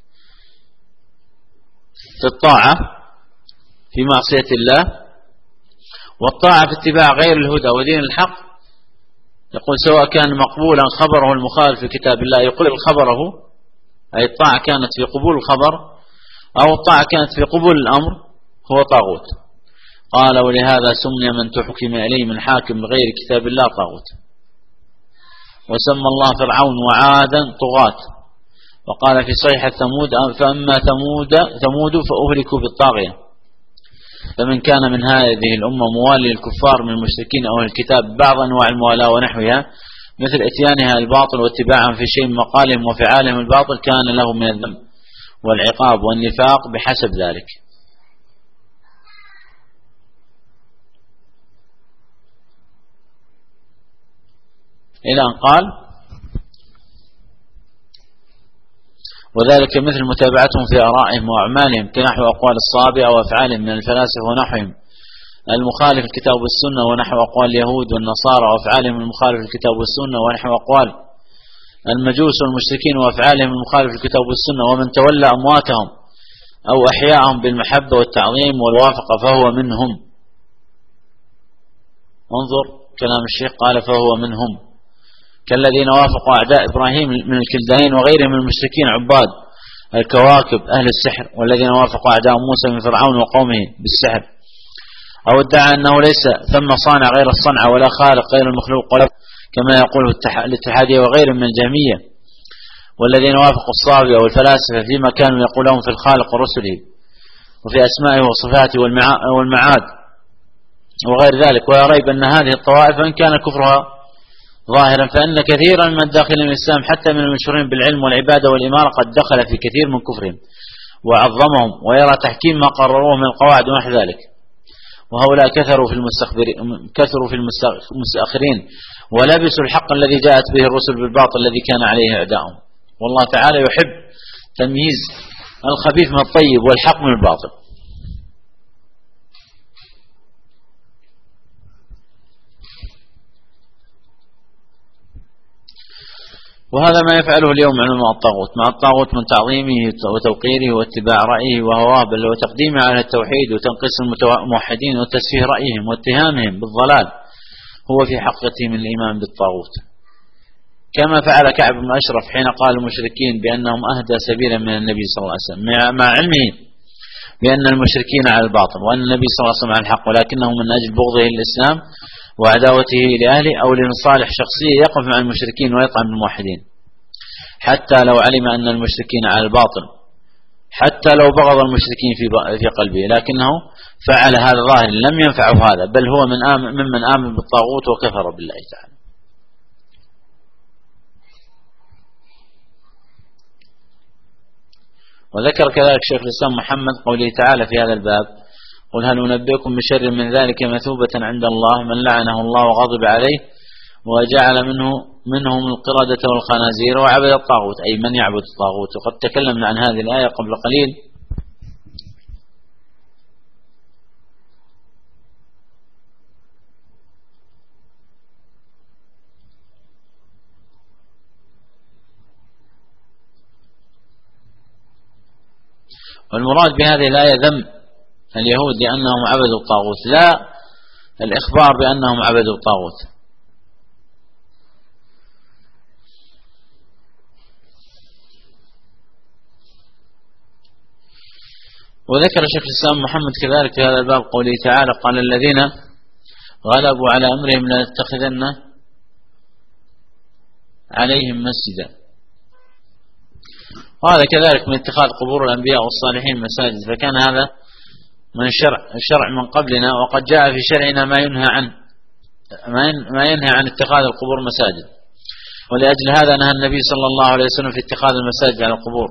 في الطاعة في معصية الله، والطاعة في اتباع غير الهدى ودين الحق. يقول: سواء كان مقبولا خبره المخالف في كتاب الله، يقول خبره، أي الطاعة كانت في قبول الخبر، أو الطاعة كانت في قبول الأمر، هو طاغوت. قال: ولهذا سمي من تحكم إليه من حاكم بغير كتاب الله طاغوت. وسمى الله فرعون وعادا طغاة. وقال في صحيح ثمود: فأما ثمود فأهلكوا بالطاغية. فمن كان من هذه الأمة موالي للكفار من المشركين أو الكتاب بعض أنواع الموالاة ونحوها، مثل اتيانها الباطل واتباعهم في شيء من مقالهم وفعالهم الباطل، كان له من الذنب والعقاب والنفاق بحسب ذلك. إلى أن قال: وذلك مثل متابعتهم في آرائهم وأعمالهم كنحو أقوال الصابئة وأفعالهم من الفلاسفة ونحوهم المخالف الكتاب والسنة، ونحو أقوال اليهود والنصارى وأفعالهم المخالف الكتاب والسنة، ونحو أقوال المجوس والمشركين وأفعالهم المخالف الكتاب والسنة، ومن تولى أمواتهم أو أحياءهم بالمحبة والتعظيم والوافقة فهو منهم. انظر كلام الشيخ، قال: فهو منهم، كالذين وافقوا أعداء إبراهيم من الكلدانيين وغيرهم من المشركين عباد الكواكب أهل السحر، والذين وافقوا أعداء موسى من فرعون وقومه بالسحر، أو ادعى أنه ليس ثم صانع غير الصنع ولا خالق غير المخلوق، كما يقول الاتحادية وغيرهم من الجهمية، والذين وافقوا الصابئة والفلاسفة فيما كانوا يقولون في الخالق ورسله وفي أسمائه وصفاته والمعاد وغير ذلك. ولا ريب أن هذه الطوائف إن كان كفرها ظاهرا، فإن كثيرا من الداخلين من الإسلام حتى من المشهورين بالعلم والعبادة والإمارة قد دخل في كثير من كفرهم وعظمهم، ويرى تحكيم ما قرروه من القواعد ونحو ذلك. وهؤلاء كثروا في المستأخرين ولبسوا الحق الذي جاءت به الرسل بالباطل الذي كان عليه أعداؤهم. والله تعالى يحب تمييز الخبيث من الطيب والحق من الباطل. وهذا ما يفعله اليوم علماء الطاغوت مع الطاغوت من تعظيمه وتوقيره واتباع رأيه وهواه، بل وتقديمه على التوحيد وتنقيص الموحدين وتسفيه رأيهم واتهامهم بالضلال هو في حقيقة من الإيمان بالطاغوت، كما فعل كعب بن أشرف حين قال المشركين بأنهم أهدى سبيلا من النبي صلى الله عليه وسلم، مع علمه بأن المشركين على الباطل وأن النبي صلى الله عليه وسلم على الحق، ولكنه من أجل بغضه للإسلام وعداوته لأهله أو لمصالح شخصية يقف مع المشركين ويطعن الموحدين، حتى لو علم أن المشركين على الباطل، حتى لو بغض المشركين في قلبه، لكنه فعل هذا ظاهر لم ينفعه هذا، بل هو ممن آمن بالطاغوت وكفر بالله تعالى. وذكر كذلك شيخ الإسلام محمد قوله تعالى في هذا الباب: قل هل أنبئكم بشر من ذلك مثوبة عند الله من لعنه الله وغضب عليه وجعل منهم القردة والخنازير وعبد الطاغوت، أي من يعبد الطاغوت. وقد تكلمنا عن هذه الآية قبل قليل. والمراد بهذه الآية ذم اليهود لأنهم عبدوا الطاغوت، لا الإخبار بأنهم عبدوا الطاغوت. وذكر شيخ الإسلام محمد كذلك في هذا الباب قوله تعالى: قال الذين غلبوا على أمرهم لنتخذن عليهم مسجدا. وهذا كذلك من اتخاذ قبور الأنبياء والصالحين مساجد، فكان هذا من الشرع من قبلنا، وقد جاء في شرعنا ما ينهى عن اتخاذ القبور مساجد، ولأجل هذا نهى النبي صلى الله عليه وسلم في اتخاذ المساجد على القبور.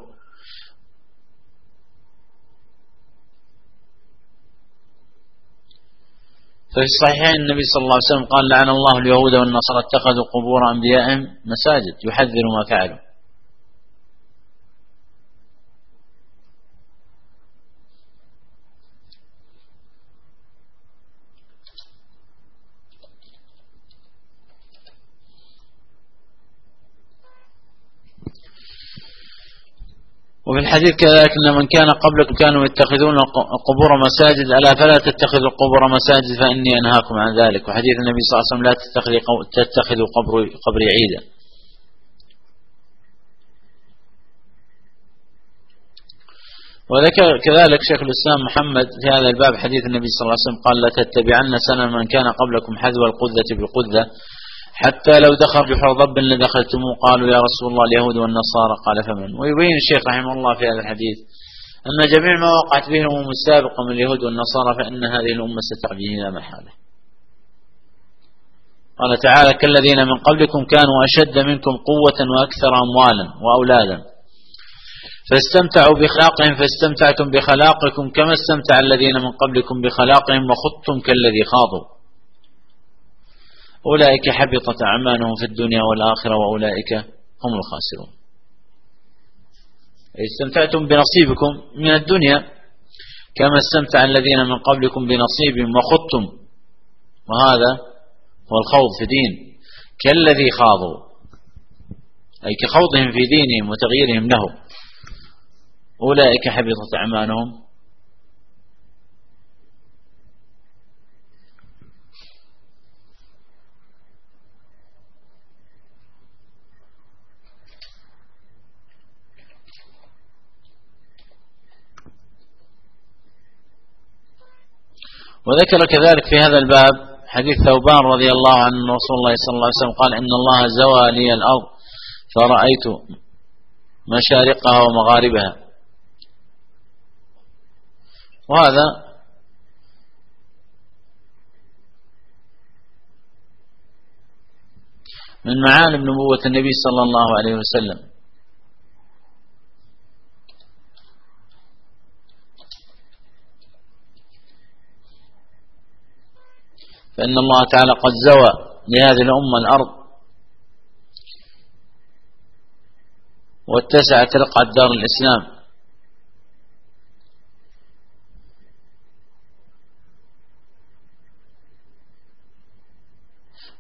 ففي الصحيحين النبي صلى الله عليه وسلم قال: لعن الله اليهود والنصارى اتخذوا قبور أنبيائهم مساجد، يحذر ما فعلوا. وفي الحديث كذلك أن من كان قبلكم كانوا يتخذون قبور مساجد، ألا فلا تتخذوا القبور مساجد فإني أنهاكم عن ذلك. وحديث النبي صلى الله عليه وسلم: لا تتخذوا قبري عيدا. وذكر كذلك شيخ الإسلام محمد في هذا الباب حديث النبي صلى الله عليه وسلم قال: لا تتبعن سنن من كان قبلكم حذو القذة بالقذة، حتى لو دخل بحر ضب لدخلتموه. قالوا: يا رسول الله اليهود والنصارى. قال: فمن؟ ويبين الشيخ رحمه الله في هذا الحديث أن جميع ما وقعت به الأمم السابقة من اليهود والنصارى فإن هذه الأمة ستقع به لا محالة. قال تعالى: كالذين من قبلكم كانوا أشد منكم قوة وأكثر أموالا وأولادا فاستمتعوا بخلاقهم فاستمتعتم بخلاقكم كما استمتع الذين من قبلكم بخلاقهم وخضتم كالذي خاضوا، أولئك حبطت أعمالهم في الدنيا والآخرة وأولئك هم الخاسرون. استمتعتم بنصيبكم من الدنيا كما استمتع الذين من قبلكم بنصيبهم وخضتم، وهذا هو الخوض في دين، كالذي خاضوا أي كخوضهم في دينهم وتغييرهم له، أولئك حبطت أعمالهم. وذكر كذلك في هذا الباب حديث ثوبان رضي الله عنه رسول الله صلى الله عليه وسلم قال: إن الله زوى لي الأرض فرأيت مشارقها ومغاربها. وهذا من معالم نبوة النبي صلى الله عليه وسلم. فإن الله تعالى قد زوى لهذه الأمة الأرض واتسعت رقعة دار الإسلام،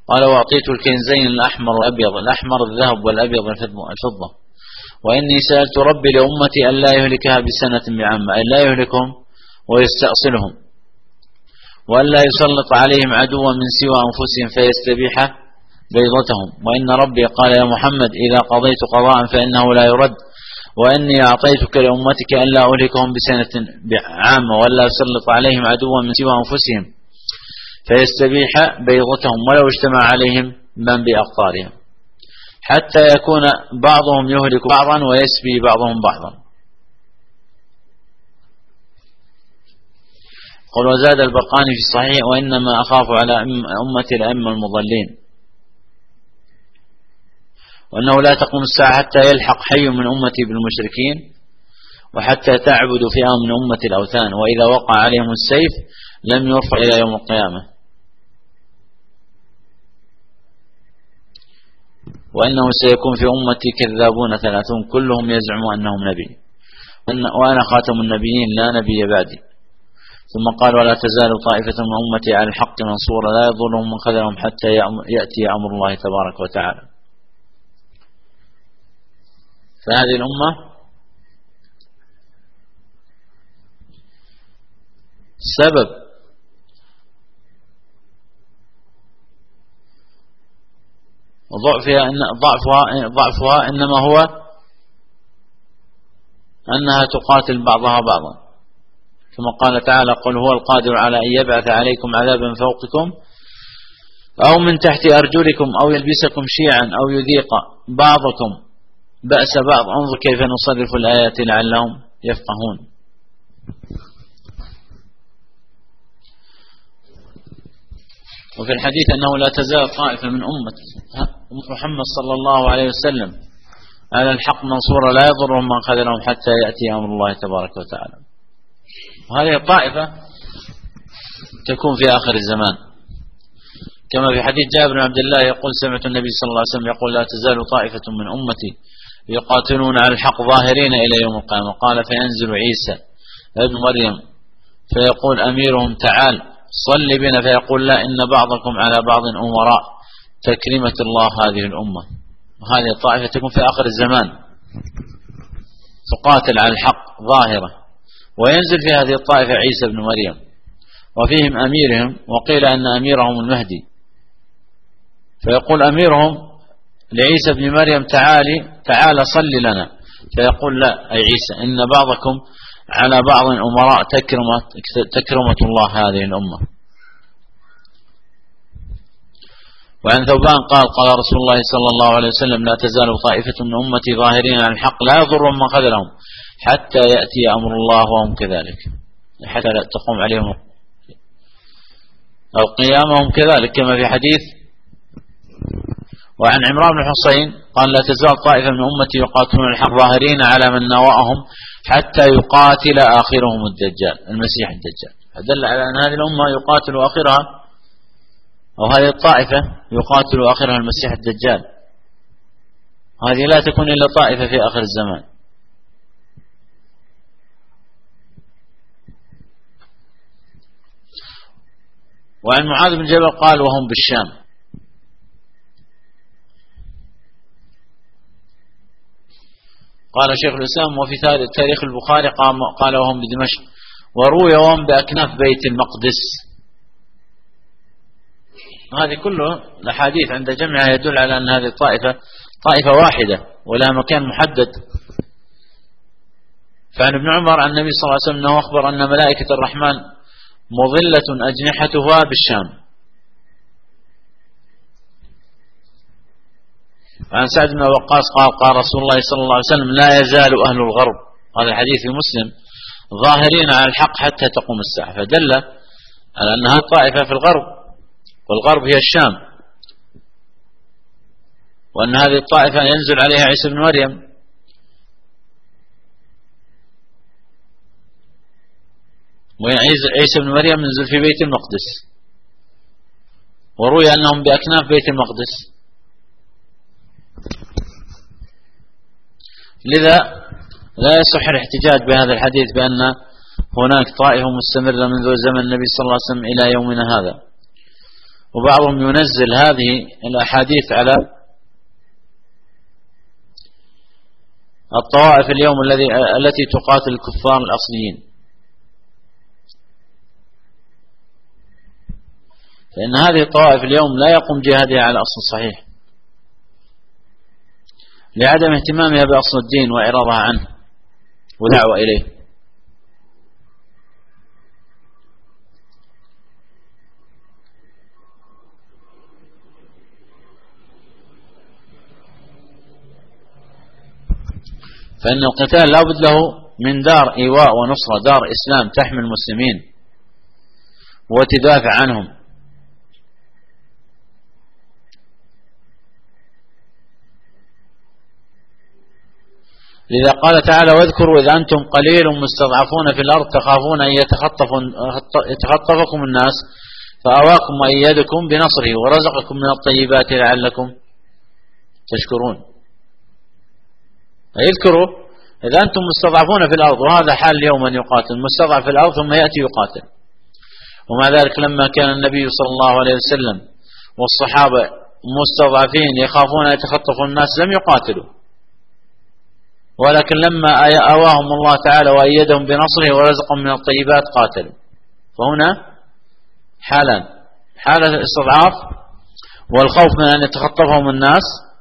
قال وأعطيت الكنزين الأحمر والأبيض، الأحمر الذهب والأبيض الفضة، وإني سألت ربي لأمتي أن لا يهلكها بسنة بعامة، أي لا يهلكهم ويستأصلهم، وأن لا يسلط عليهم عدوا من سوى أنفسهم فيستبيح بيضتهم، وإن ربي قال يا محمد إذا قضيت قضاء فإنه لا يرد، وإني أعطيتك لأمتك أن لا أهلكهم بسنة عامة، وأن لا يسلط عليهم عدوا من سوى أنفسهم فيستبيح بيضتهم ولو اجتمع عليهم من بأقطارهم، حتى يكون بعضهم يهلك بعضا ويسبي بعضهم بعضا. قل وزاد البرقاني في الصحيح وإنما أخاف على أمتي الأئمة المضلين، وأنه لا تقوم الساعة حتى يلحق حي من أمتي بالمشركين، وحتى تعبد فئة من أمة الأوثان، وإذا وقع عليهم السيف لم يرفع إلى يوم القيامة، وأنه سيكون في أمتي كذابون 30 كلهم يزعم أنهم نبي، وأنا خاتم النبيين لا نبي بعدي. ثم قال ولا تزال طائفة من أمتي على الحق منصورة لا يضرهم من خذلهم حتى يأتي أمر الله تبارك وتعالى. فهذه الأمة سبب ضعفها إنما هو أنها تقاتل بعضها بعضا، كما قال تعالى قل هو القادر على أن يبعث عليكم عذابا فوقكم أو من تحت أرجلكم أو يلبسكم شيعا أو يذيق بعضكم بأس بعض، انظر كيف نصرف الآيات لعلهم يفقهون. وفي الحديث أنه لا تزال طائفة من أمة محمد صلى الله عليه وسلم على الحق منصورة لا يضرهم من خذلهم حتى يأتي أمر الله تبارك وتعالى. وهذه الطائفة تكون في آخر الزمان، كما في حديث جابر بن عبد الله يقول سمعت النبي صلى الله عليه وسلم يقول لا تزال طائفة من أمتي يقاتلون على الحق ظاهرين إلى يوم القيامة. قال فينزل عيسى ابن مريم فيقول أميرهم تعال صل بنا، فيقول لا إن بعضكم على بعض أمراء تكريمة الله هذه الأمة. وهذه الطائفة تكون في آخر الزمان تقاتل على الحق ظاهرة، وينزل في هذه الطائفة عيسى بن مريم وفيهم أميرهم، وقيل أن أميرهم المهدي، فيقول أميرهم لعيسى بن مريم تعال صل لنا، فيقول لا أي عيسى إن بعضكم على بعض أمراء تكرمة الله هذه الأمة. وعن ثوبان قال رسول الله صلى الله عليه وسلم لا تزال طائفة من أمتي ظاهرين على الحق لا يضرهم من خذلهم حتى يأتي أمر الله وهم كذلك، حتى لا تقوم عليهم أو قيامهم كذلك، كما في حديث. وعن عمران بن حسين قال لا تزال طائفة من أمتي يقاتلون الحق ظاهرين على من نواهم حتى يقاتل آخرهم الدجال المسيح الدجال، فدل على أن هذه الأمة يقاتل آخرها أو هذه الطائفة يقاتل آخرها المسيح الدجال. هذه لا تكون إلا طائفة في آخر الزمان. وعن معاذ بن جبل قال وهم بالشام. قال شيخ الإسلام وفي تاريخ البخاري قال وهم بدمشق، وروي وهم بأكناف بيت المقدس. هذه كله الأحاديث عند جمعها يدل على أن هذه الطائفة طائفة واحدة ولا مكان محدد. فعن ابن عمر عن النبي صلى الله عليه وسلم أنه أخبر أن ملائكة الرحمن مظلة أجنحتها بالشام. عن سعد بن وقاص قال رسول الله صلى الله عليه وسلم لا يزال أهل الغرب، هذا الحديث في مسلم، ظاهرين على الحق حتى تقوم الساعة، فدل على أنها طائفة في الغرب، والغرب هي الشام، وأن هذه الطائفة ينزل عليها عيسى بن مريم. وعيسى بن مريم ينزل في بيت المقدس، وروي أنهم بأكناف بيت المقدس. لذا لا يصح الاحتجاج بهذا الحديث بأن هناك طائفة مستمرة منذ زمن النبي صلى الله عليه وسلم إلى يومنا هذا. وبعضهم ينزل هذه الأحاديث على الطوائف اليوم التي تقاتل الكفار الأصليين، فإن هذه الطوائف اليوم لا يقوم جهادها على أصل صحيح لعدم اهتمامها بأصل الدين وإعراضها عنه ودعوة إليه. فإن القتال لا بد له من دار إيواء ونصرة، دار إسلام تحمي المسلمين وتدافع عنهم. لذا قال تعالى: واذكروا إذ أنتم قليل مستضعفون في الأرض تخافون أن يتخطفكم الناس فأواكم وأيدكم بنصره ورزقكم من الطيبات لعلكم تشكرون. اذكروا إذا أنتم مستضعفون في الأرض، وهذا حال اليوم من يقاتل مستضعف في الأرض ثم يأتي يقاتل. ومع ذلك لما كان النبي صلى الله عليه وسلم والصحابة مستضعفين يخافون أن يتخطفوا الناس لم يقاتلوا، ولكن لما أواهم الله تعالى وأيدهم بنصره ورزقهم من الطيبات قاتلوا. فهنا حالان: حالة الاستضعاف والخوف من أن يتخطفهم الناس،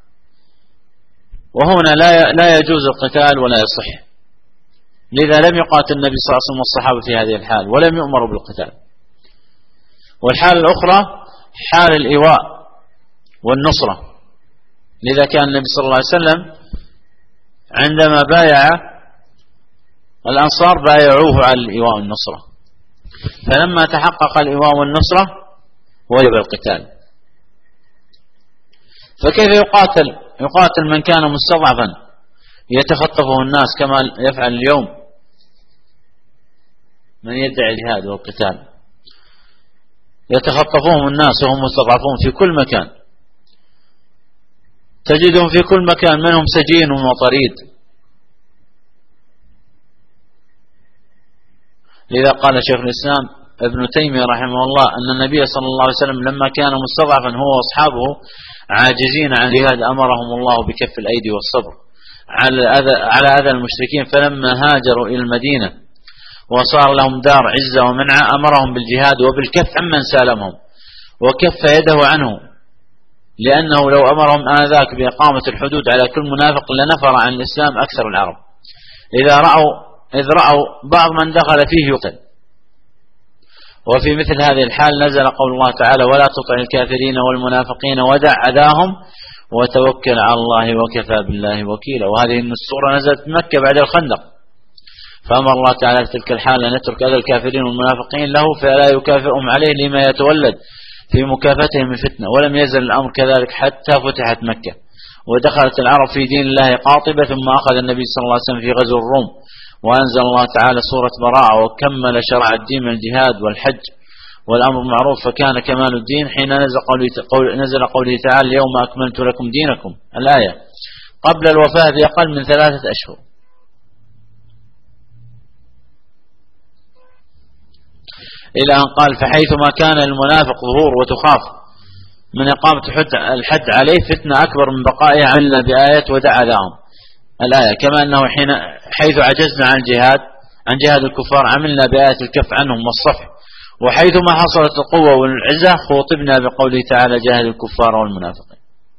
وهنا لا يجوز القتال ولا يصح. لذا لم يقاتل النبي صلى الله عليه وسلم والصحابة في هذه الحال ولم يؤمروا بالقتال. والحالة الأخرى حال الإيواء والنصرة. لذا كان النبي صلى الله عليه وسلم عندما بايع الأنصار بايعوه على الإيواء والنصرة، فلما تحقق الإيواء والنصرة وجب القتال. فكيف يقاتل من كان مستضعفا يتخطفه الناس كما يفعل اليوم من يدعي الجهاد والقتال؟ يتخطفهم الناس وهم مستضعفون في كل مكان، تجدهم في كل مكان، منهم سجين وطريد. لذا قال شيخ الإسلام ابن تيمية رحمه الله أن النبي صلى الله عليه وسلم لما كان مستضعفا هو وأصحابه عاجزين عن الجهاد أمرهم الله بكف الأيدي والصبر على أذى المشركين، فلما هاجروا إلى المدينة وصار لهم دار عزة ومنعة أمرهم بالجهاد وبالكف عمن سالمهم وكف يده عنه، لأنه لو أمرهم آنذاك بإقامة الحدود على كل منافق لنفر عن الإسلام أكثر العرب، إذ رأوا بعض من دخل فيه يقتل. وفي مثل هذه الحال نزل قول الله تعالى: ولا تطع الكافرين والمنافقين ودع أذاهم وتوكل على الله وكفى بالله وكيلا. وهذه السورة نزلت مكة بعد الخندق، فأمر الله تعالى في تلك الحال أن يترك أذى الكافرين والمنافقين له فلا يكافئهم عليه لما يتولد في مكافتهم الفتنة. ولم يزل الأمر كذلك حتى فتحت مكة ودخلت العرب في دين الله قاطبة، ثم أخذ النبي صلى الله عليه وسلم في غزو الروم وأنزل الله تعالى سورة براءة وكمل شرع الدين من الجهاد والحج والأمر بالمعروف، فكان كمال الدين حين نزل قوله تعالى: اليوم أكملت لكم دينكم، الآية قبل الوفاة بأقل من 3 أشهر. إلى أن قال: فحيثما كان المنافق ظهور وتخاف من إقامة الحد عليه فتنة أكبر من بقائه عملنا بآيات ودع أذاهم، الآية. كما أنه حيث عجزنا عن جهاد الكفار عملنا بآيات الكف عنهم والصفح، وحيثما حصلت القوة والعزة خوطبنا بقوله تعالى: جاهد الكفار والمنافقين.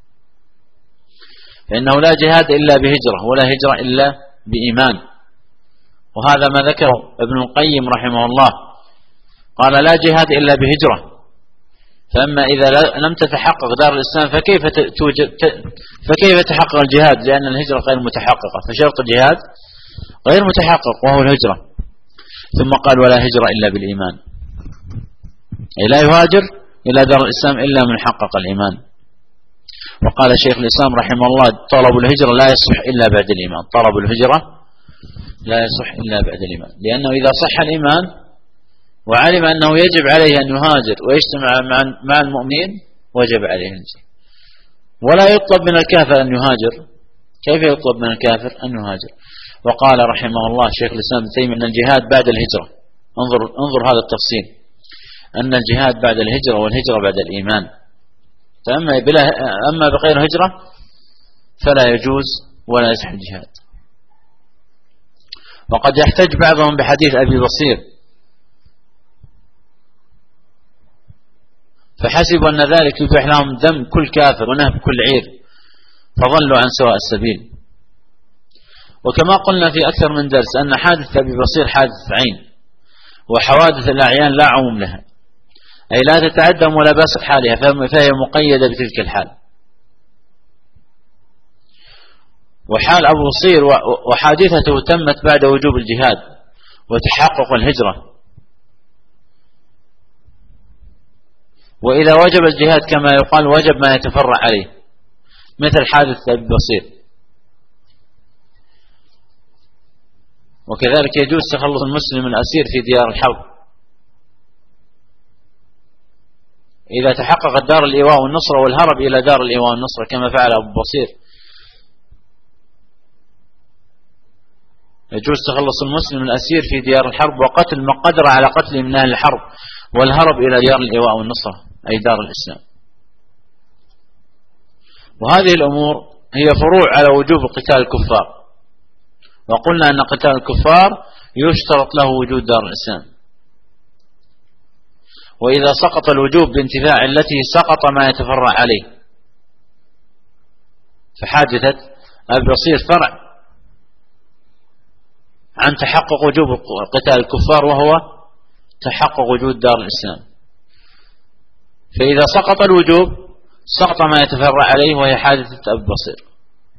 فإنه لا جهاد إلا بهجرة ولا هجرة إلا بإيمان، وهذا ما ذكره ابن القيم رحمه الله، قال: لا جهاد إلا بهجرة. فأما إذا لم تتحقق دار الإسلام فكيف يتحقق الجهاد؟ لأن الهجرة غير متحققة، فشرط الجهاد غير متحقق وهو الهجرة. ثم قال: ولا هجرة إلا بالإيمان، أي لا يهاجر إلى دار الإسلام إلا من حقق الإيمان. وقال شيخ الإسلام رحمه الله: طلب الهجرة لا يصح إلا بعد الإيمان، طلب الهجرة لا يصح إلا بعد الإيمان، لأنه إذا صح الإيمان وعلم أنه يجب عليه أن يهاجر ويجتمع مع المؤمنين وجب عليه الهجرة. ولا يطلب من الكافر أن يهاجر، كيف يطلب من الكافر أن يهاجر؟ وقال رحمه الله شيخ الإسلام ابن تيمية: أن الجهاد بعد الهجرة. انظر هذا التفصيل، أن الجهاد بعد الهجرة والهجرة بعد الإيمان. أما بغير هجرة فلا يجوز ولا يصح الجهاد. وقد يحتج بعضهم بحديث أبي بصير فحسبوا أن ذلك يبيح لهم دم كل كافر ونهب كل عير فضلوا عن سواء السبيل. وكما قلنا في أكثر من درس أن حادث أبي بصير حادث عين، وحوادث الأعيان لا عموم لها، أي لا تتعدم ولا بأس حالها، فهي مقيدة بتلك الحال. وحال أبو بصير وحادثته تمت بعد وجوب الجهاد وتحقق الهجرة، وإذا وجب الجهاد كما يقال وجب ما يتفرع عليه، مثل حادث أبي بصير. وكذلك يجوز تخلص المسلم الأسير في ديار الحرب إذا تحققت دار الإيواء والنصرة والهرب إلى دار الإيواء والنصرة كما فعل أبو بصير. يجوز تخلص المسلم الأسير في ديار الحرب وقتل ما قدر على قتله من أهل الحرب والهرب إلى ديار الإيواء والنصرة أي دار الإسلام. وهذه الأمور هي فروع على وجوب قتال الكفار، وقلنا أن قتال الكفار يشترط له وجود دار الإسلام. وإذا سقط الوجوب بانتفاع التي سقط ما يتفرع عليه، فحادثة أبي بصير فرع عن تحقق وجوب قتال الكفار وهو تحقق وجود دار الإسلام. فإذا سقط الوجوب سقط ما يتفرع عليه وهي حادثة أبي بصير.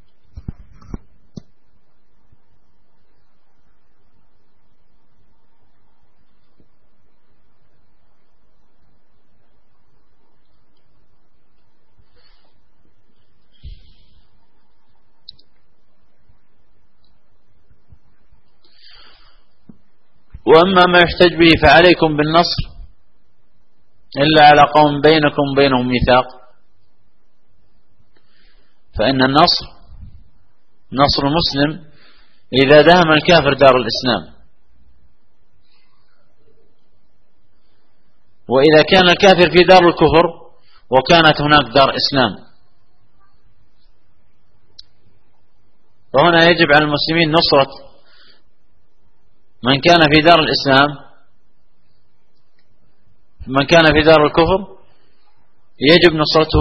وأما ما يحتج به فعليكم بالنصر إلا على قوم بينكم بينهم ميثاق، فإن النصر نصر المسلم إذا دهم الكافر دار الإسلام، وإذا كان الكافر في دار الكفر وكانت هناك دار إسلام، فهنا يجب على المسلمين نصرة من كان في دار الإسلام. من كان في دار الكفر يجب نصرته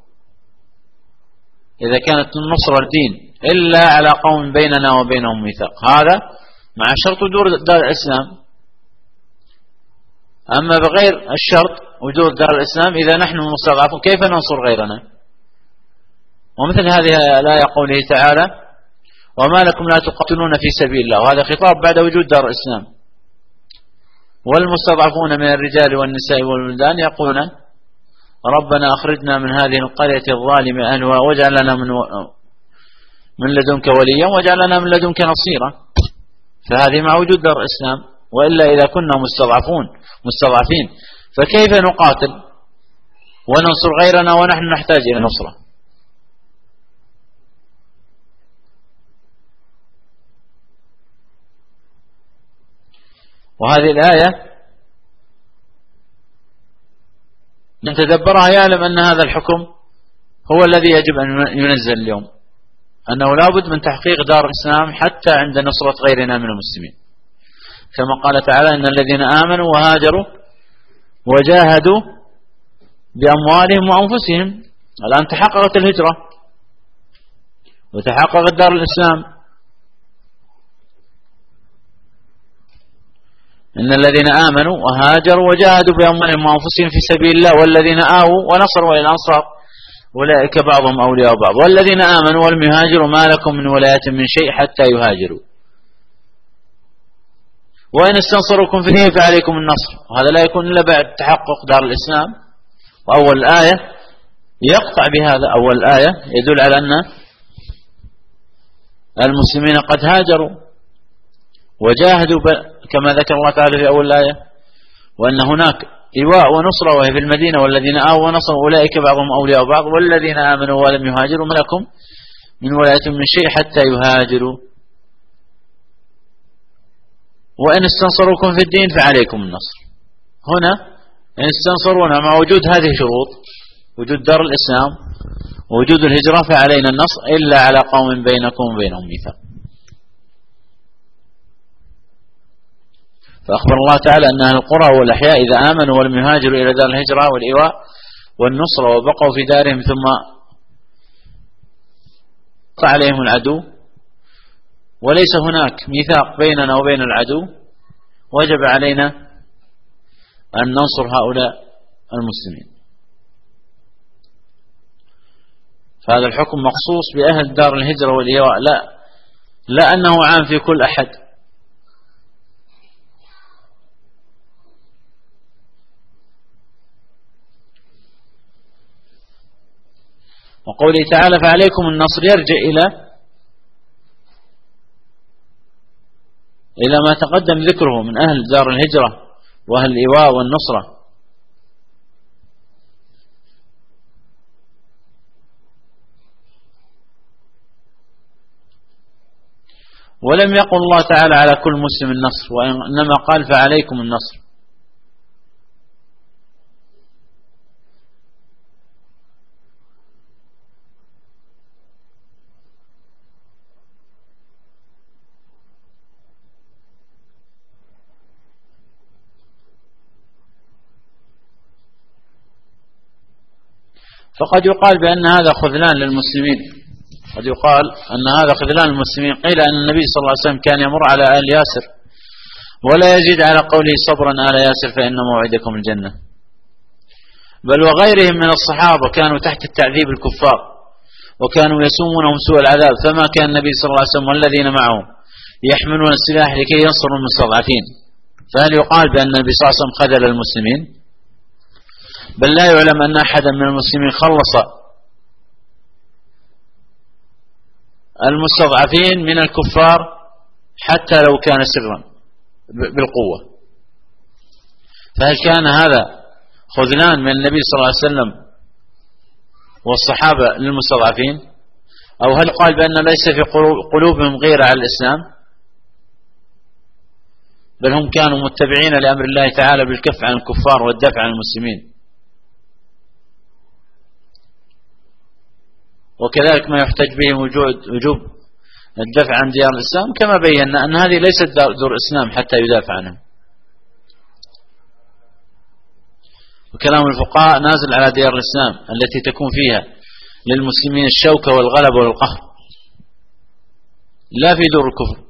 إذا كانت النصرة الدين إلا على قوم بيننا وبينهم ميثاق، هذا مع شرط وجود دار الإسلام. أما بغير الشرط وجود دار الإسلام إذا نحن مستضعفون كيف ننصر غيرنا؟ ومثل هذه الآية قوله تعالى وما لكم لا تقاتلون في سبيل الله، وهذا خطاب بعد وجود دار الإسلام. والمستضعفون من الرجال والنساء والولدان يقولون ربنا أخرجنا من هذه القرية الظالمة أهلها واجعل لنا من لدنك وليا واجعل لنا من لدنك نصيرا. فهذه مع وجود دار الإسلام، وإلا إذا كنا مستضعفين فكيف نقاتل وننصر غيرنا ونحن نحتاج إلى نصرة؟ وهذه الآية من تدبرها يعلم أن هذا الحكم هو الذي يجب أن ينزل اليوم، أنه لا بد من تحقيق دار الإسلام حتى عند نصرة غيرنا من المسلمين، كما قال تعالى إن الذين آمنوا وهاجروا وجاهدوا بأموالهم وأنفسهم. الآن تحققت الهجرة وتحققت دار الإسلام. إن الذين آمنوا وهاجروا وجاهدوا بأموالهم وأنفسهم في سبيل الله والذين آووا ونصروا الأنصار أولئك بعضهم أولياء بعض والذين آمنوا ولم يهاجروا ما لكم من ولاية من شيء حتى يهاجروا وإن استنصروكم في دين فعليكم النصر. وهذا لا يكون إلا بعد تحقق دار الإسلام. وأول الآية يقطع بهذا، أول الآية يدل على أن المسلمين قد هاجروا وجاهدوا كما ذكر الله تعالى في أول الآية، وأن هناك إيواء ونصرة وهي في المدينة والذين آووا ونصروا أولئك بعضهم أولياء بعض والذين آمنوا ولم يهاجروا ما لكم من ولاية من شيء حتى يهاجروا وإن استنصروكم في الدين فعليكم النصر. هنا إن استنصرونا مع وجود هذه الشروط، وجود دار الإسلام ووجود الهجرة، فعلينا النصر إلا على قوم بينكم وبينهم ميثاق. فأخبر الله تعالى أن أهل القرى والأحياء إذا آمنوا ولم يهاجروا إلى دار الهجرة والإيواء والنصرة وبقوا في دارهم ثم قع عليهم العدو وليس هناك ميثاق بيننا وبين العدو، وجب علينا أن ننصر هؤلاء المسلمين. فهذا الحكم مخصوص بأهل دار الهجرة والإيواء، لا أنه عام في كل أحد. وقوله تعالى فعليكم النصر يرجع إلى ما تقدم ذكره من أهل دار الهجرة وأهل الإيواء والنصرة. ولم يقل الله تعالى على كل مسلم النصر، وإنما قال فعليكم النصر. فقد يقال بأن هذا خذلان للمسلمين، قد يقال أن هذا خذلان للمسلمين. قيل أن النبي صلى الله عليه وسلم كان يمر على آل ياسر ولا يزيد على قوله صبرا آل ياسر فإن موعدكم الجنة. بل وغيرهم من الصحابة كانوا تحت التعذيب الكفار وكانوا يسومونهم سوء العذاب، فما كان النبي صلى الله عليه وسلم والذين معه يحملون السلاح لكي ينصروا المستضعفين. فهل يقال بأن النبي صلى الله عليه وسلم خذل المسلمين؟ بل لا يعلم أن أحدا من المسلمين خلص المستضعفين من الكفار حتى لو كان سرا بالقوة. فهل كان هذا خذلان من النبي صلى الله عليه وسلم والصحابة للمستضعفين؟ أو هل قال بأن ليس في قلوبهم غيرة على الإسلام، بل هم كانوا متبعين لأمر الله تعالى بالكف عن الكفار والدفع عن المسلمين؟ وكذلك ما يحتج به وجوب الدفع عن ديار الإسلام، كما بينا أن هذه ليست دور إسلام حتى يدافع عنها. وكلام الفقهاء نازل على ديار الإسلام التي تكون فيها للمسلمين الشوكة والغلبة والقهر، لا في دور الكفر.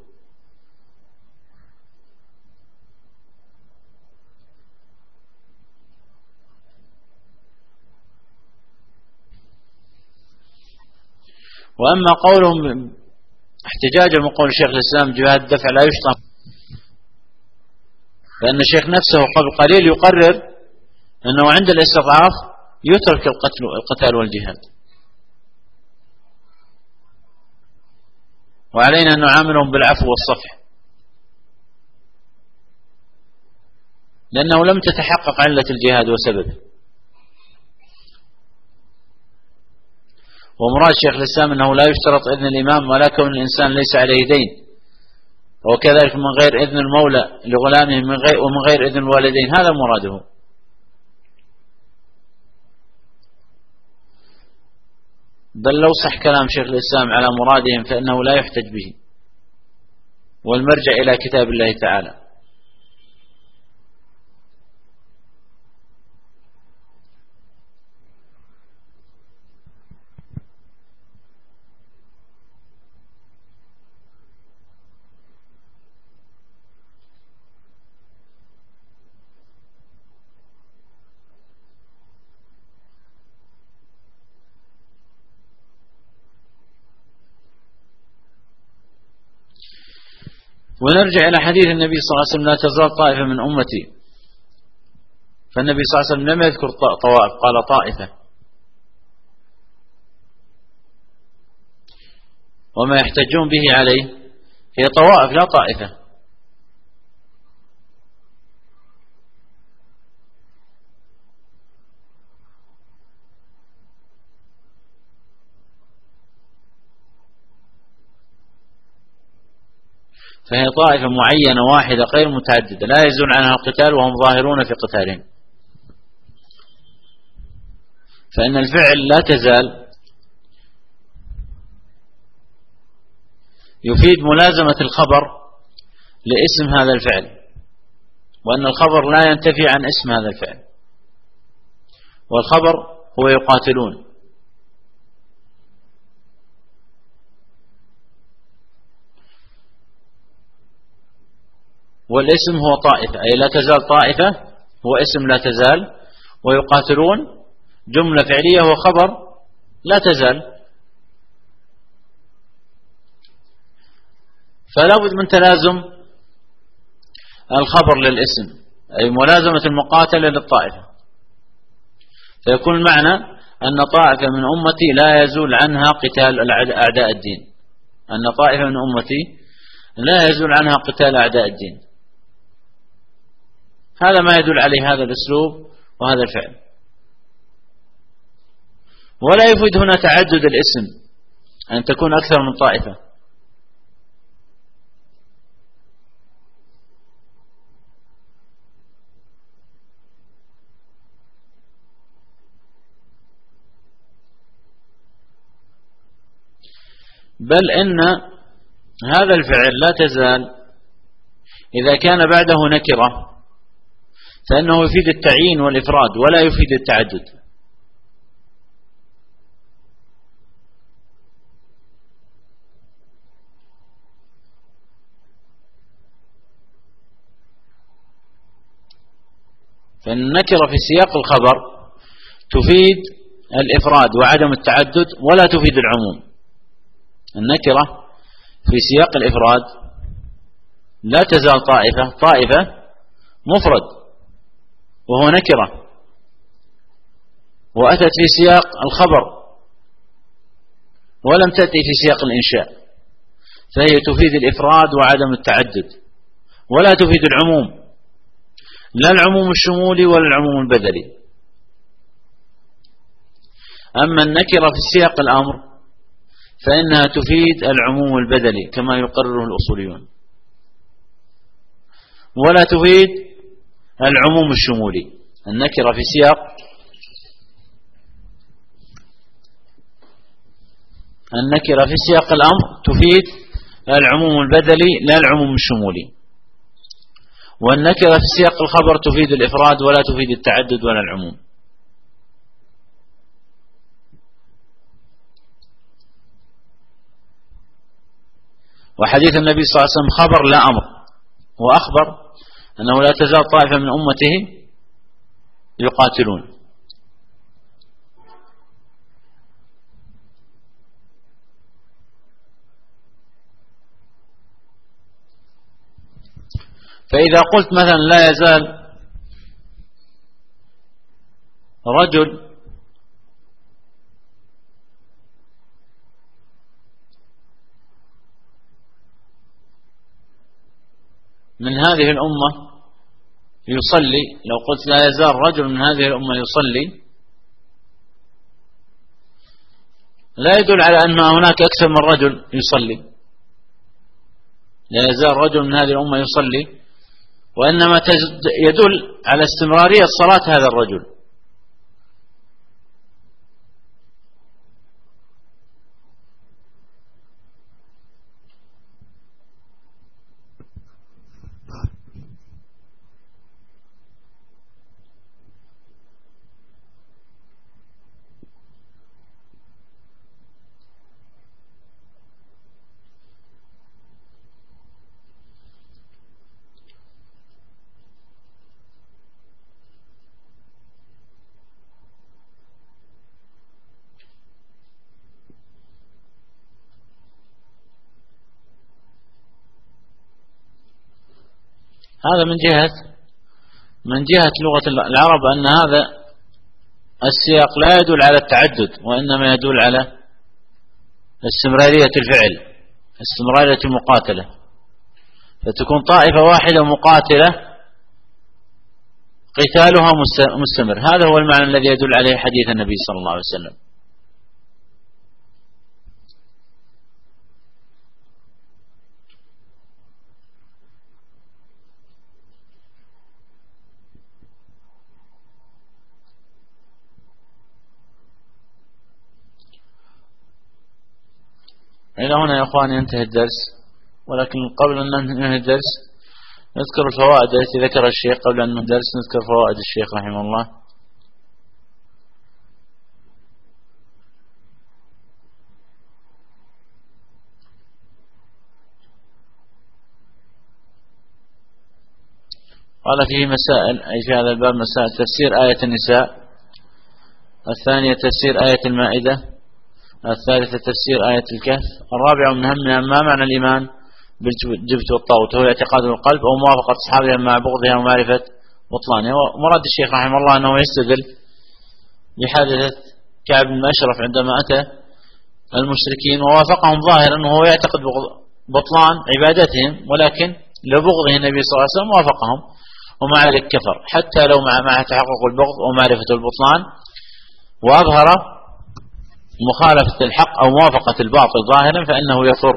وأما قولهم احتجاجا من قول شيخ الإسلام جهاد الدفع لا يشطن، فإن الشيخ نفسه قبل قليل يقرر أنه عند الاستضعاف يترك القتال والجهاد، وعلينا أن نعاملهم بالعفو والصفح، لأنه لم تتحقق علة الجهاد وسببه. ومراد شيخ الإسلام أنه لا يشترط إذن الإمام ولا كون الإنسان ليس عليه دين، وكذلك من غير إذن المولى لغلامه ومن غير إذن الوالدين، هذا مراده. بل لو صح كلام شيخ الإسلام على مرادهم فإنه لا يحتج به، والمرجع إلى كتاب الله تعالى. ونرجع إلى حديث النبي صلى الله عليه وسلم لا تزال طائفة من أمتي، فالنبي صلى الله عليه وسلم لم يذكر طوائف، قال طائفة. وما يحتجون به عليه هي طوائف لا طائفة. فهي طائفة معينة واحدة غير متعددة لا يزول عنها القتال وهم ظاهرون في قتالهم. فإن الفعل لا تزال يفيد ملازمة الخبر لاسم هذا الفعل، وأن الخبر لا ينتفي عن اسم هذا الفعل، والخبر هو يقاتلون، والاسم هو طائفة، أي لا تزال طائفة هو اسم لا تزال، ويقاتلون جملة فعلية هو خبر لا تزال. فلا بد من تلازم الخبر للاسم، أي ملازمة المقاتلة للطائفة، فيكون المعنى أن طائفة من أمتي لا يزول عنها قتال أعداء الدين، أن طائفة من أمتي لا يزول عنها قتال أعداء الدين. هذا ما يدل عليه هذا الأسلوب وهذا الفعل. ولا يفيد هنا تعدد الاسم، أن تكون أكثر من طائفة، بل إن هذا الفعل لا تزال إذا كان بعده نكرة فإنه يفيد التعيين والإفراد ولا يفيد التعدد. فالنكرة في سياق الخبر تفيد الإفراد وعدم التعدد ولا تفيد العموم. النكرة في سياق الإفراد لا تزال طائفة مفرد وهو نكرة، وأتت في سياق الخبر ولم تأتي في سياق الإنشاء، فهي تفيد الإفراد وعدم التعدد ولا تفيد العموم، لا العموم الشمولي ولا العموم البدلي. أما النكرة في سياق الأمر فإنها تفيد العموم البدلي كما يقرره الأصوليون، ولا تفيد العموم الشمولي. النكرة في سياق الأمر تفيد العموم البدلي لا العموم الشمولي، والنكرة في سياق الخبر تفيد الإفراد ولا تفيد التعدد ولا العموم. وحديث النبي صلى الله عليه وسلم خبر لا أمر، وأخبر أنه لا تزال طائفة من أمته يقاتلون. فإذا قلت مثلا لا يزال رجل من هذه الأمة يصلي، لو قلت لا يزال رجل من هذه الأمة يصلي، لا يدل على أن هناك أكثر من رجل يصلي، لا يزال رجل من هذه الأمة يصلي، وإنما يدل على استمرارية صلاة هذا الرجل. هذا من جهة لغة العرب أن هذا السياق لا يدل على التعدد، وإنما يدل على استمرارية الفعل، استمرارية المقاتلة، فتكون طائفة واحدة مقاتلة قتالها مستمر. هذا هو المعنى الذي يدل عليه حديث النبي صلى الله عليه وسلم. إلى هنا يا أخوان ينتهي الدرس، ولكن قبل أن ننهي الدرس نذكر الفوائد التي ذكر الشيخ. قبل أن ننهي الدرس نذكر فوائد الشيخ رحمه الله. قال فيه مسائل، أي في هذا الباب مسائل: تفسير آية النساء، الثانية تفسير آية المائدة، الثالثة تفسير آية الكهف، الرابعة من أهمها ما معنى الإيمان بالجبت والطاغوت، وهو اعتقاد القلب أو موافقة أصحابها مع بغضها ومعرفة بطلانها. ومراد الشيخ رحمه الله أنه يستدل بحادثة كعب بن أشرف عندما أتى المشركين ووافقهم ظاهرا وهو يعتقد بطلان عبادتهم، ولكن لبغضه النبي صلى الله عليه وسلم وافقهم، ومع ذلك كفر حتى لو مع تحقق البغض ومعرفة البطلان وأظهر مخالفة الحق أو موافقة الباطل ظاهرا فإنه يكفر.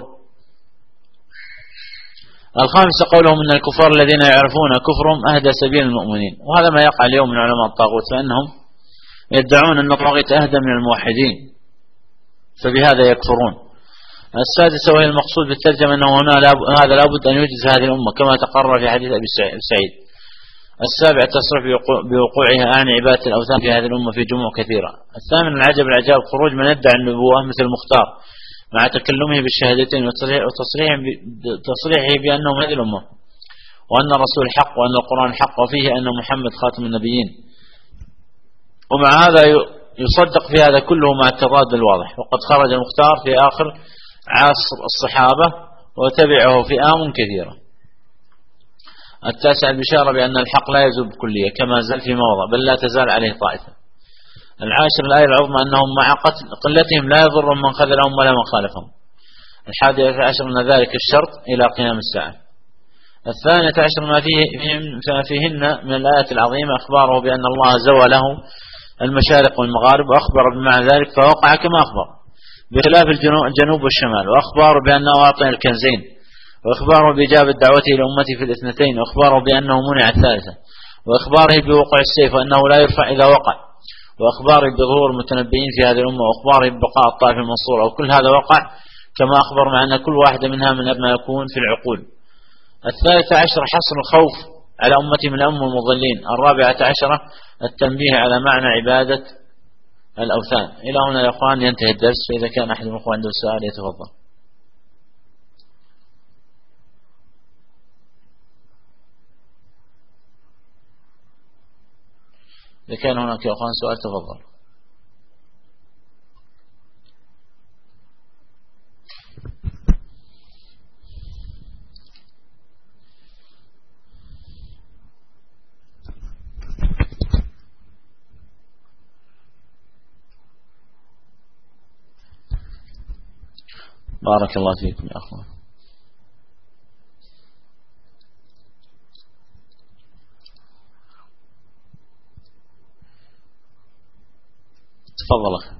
الخامسة قولهم إن الكفار الذين يعرفون كفرهم أهدى سبيل المؤمنين، وهذا ما يقع اليوم من علماء الطاغوت، فإنهم يدعون أن الطاغوت أهدى من الموحدين فبهذا يكفرون. السادسة وهي المقصود بالترجمة أنه هذا لابد أن يوجد في هذه الأمة كما تقرر في حديث أبي سعيد. السابع التصريح بوقوعها عن عبادة الأوثان في هذه الأمة في جموع كثيرة. الثامن العجاب خروج من يدعي النبوة مثل المختار مع تكلمه بالشهادتين وتصريحه بأنه من هذه الأمة، وأن الرسول حق وأن القرآن حق وفيه أن محمد خاتم النبيين، ومع هذا يصدق في هذا كله مع التضاد الواضح. وقد خرج المختار في آخر عصر الصحابة وتبعه فئام كثيرة. التاسع البشارة بأن الحق لا يزول بكلية كما زال في موضع، بل لا تزال عليه طائفة. العاشر الآية العظمى أنهم مع قلتهم لا يضرهم من خذلهم ولا من خالفهم. الحادي عشر من ذلك الشرط إلى قيام الساعة. الثانية عشر ما فيهن من الآيات العظيمة أخباره بأن الله زوى له المشارق والمغارب، وأخبر بمعنى ذلك فوقع كما أخبر بخلاف الجنوب والشمال، وأخبار بأنه أعطى الكنزين، وإخباره بإجابة دعوته لأمته في الاثنتين، وإخباره بأنه منع الثالثة، وإخباره بوقوع السيف وأنه لا يرفع إذا وقع، وإخباره بظهور المتنبيين في هذه الأمة، وإخباره ببقاء الطائفة المنصورة. وكل هذا وقع كما أخبر، مع أن كل واحدة منها من ما يكون في العقول. الثالثة عشر حصر الخوف على أمتي من الأمم المضلين. الرابعة عشرة التنبيه على معنى عبادة الأوثان. إلى هنا يا أخوان ينتهي الدرس، فإذا كان أحد من الأخوان عنده سؤال يتفضل. إذا كان هناك يا أخوان سؤال تفضل. بارك الله فيكم يا أخوان. تفضل أخي.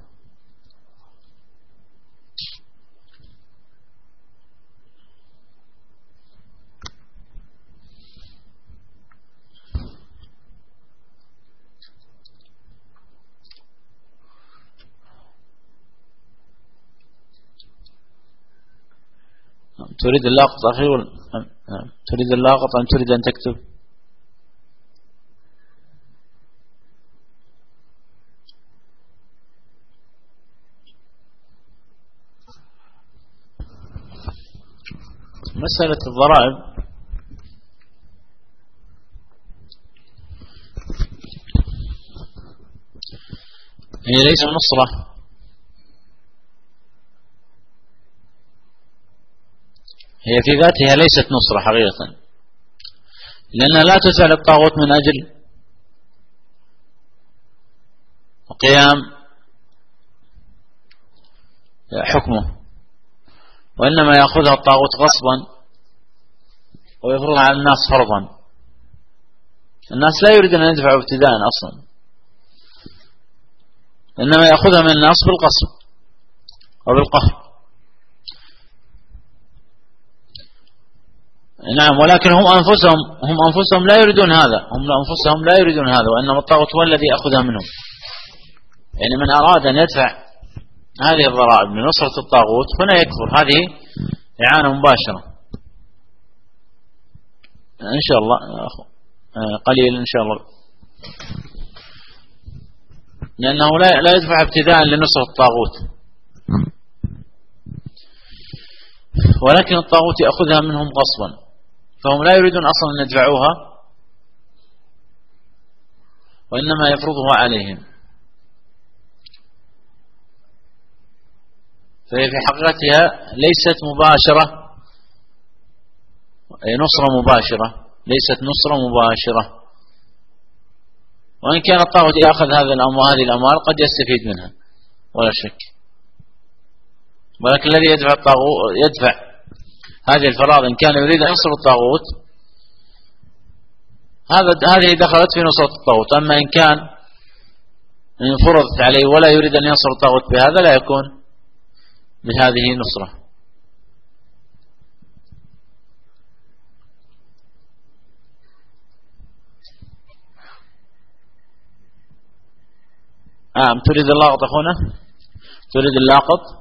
تريد اللاقط أخي تريد اللاقط أم تريد أن تكتب؟ مسألة الضرائب هي ليس نصرة، هي في ذاتها ليست نصرة حقيقة، لأنها لا تفعل الطاغوت من أجل قيام حكمه، وإنما يأخذها الطاغوت غصبا ويفرضها على الناس فرضا. الناس لا يريدون أن يدفعوا ابتداء أصلا، إنما يأخذها من الناس بالغصب وبالقهر. نعم، ولكن هم أنفسهم لا يريدون هذا، هم أنفسهم لا يريدون هذا، وإنما الطاغوت هو الذي يأخذها منهم. يعني من أراد أن يدفع هذه الضرائب لنصرة الطاغوت هنا يكفر، هذه إعانة مباشرة. إن شاء الله قليل إن شاء الله، لأنه لا يدفع ابتداء لنصرة الطاغوت، ولكن الطاغوت يأخذها منهم غصبا، فهم لا يريدون أصلا أن يدفعوها، وإنما يفرضها عليهم. فهي في حقيقتها ليست مباشرة، أي نصرة مباشرة، ليست نصرة مباشرة. وإن كان الطاغوت يأخذ هذه الأموال قد يستفيد منها ولا شك، ولكن الذي يدفع الطاغوت يدفع هذه الفرائض إن كان يريد أن ينصر الطاغوت، هذه دخلت في نصرة الطاغوت. أما إن كان إن فرضت عليه ولا يريد أن ينصر الطاغوت بهذا، لا يكون بهذه نصرة. تريد اللاقط أخونا؟ تريد اللاقط؟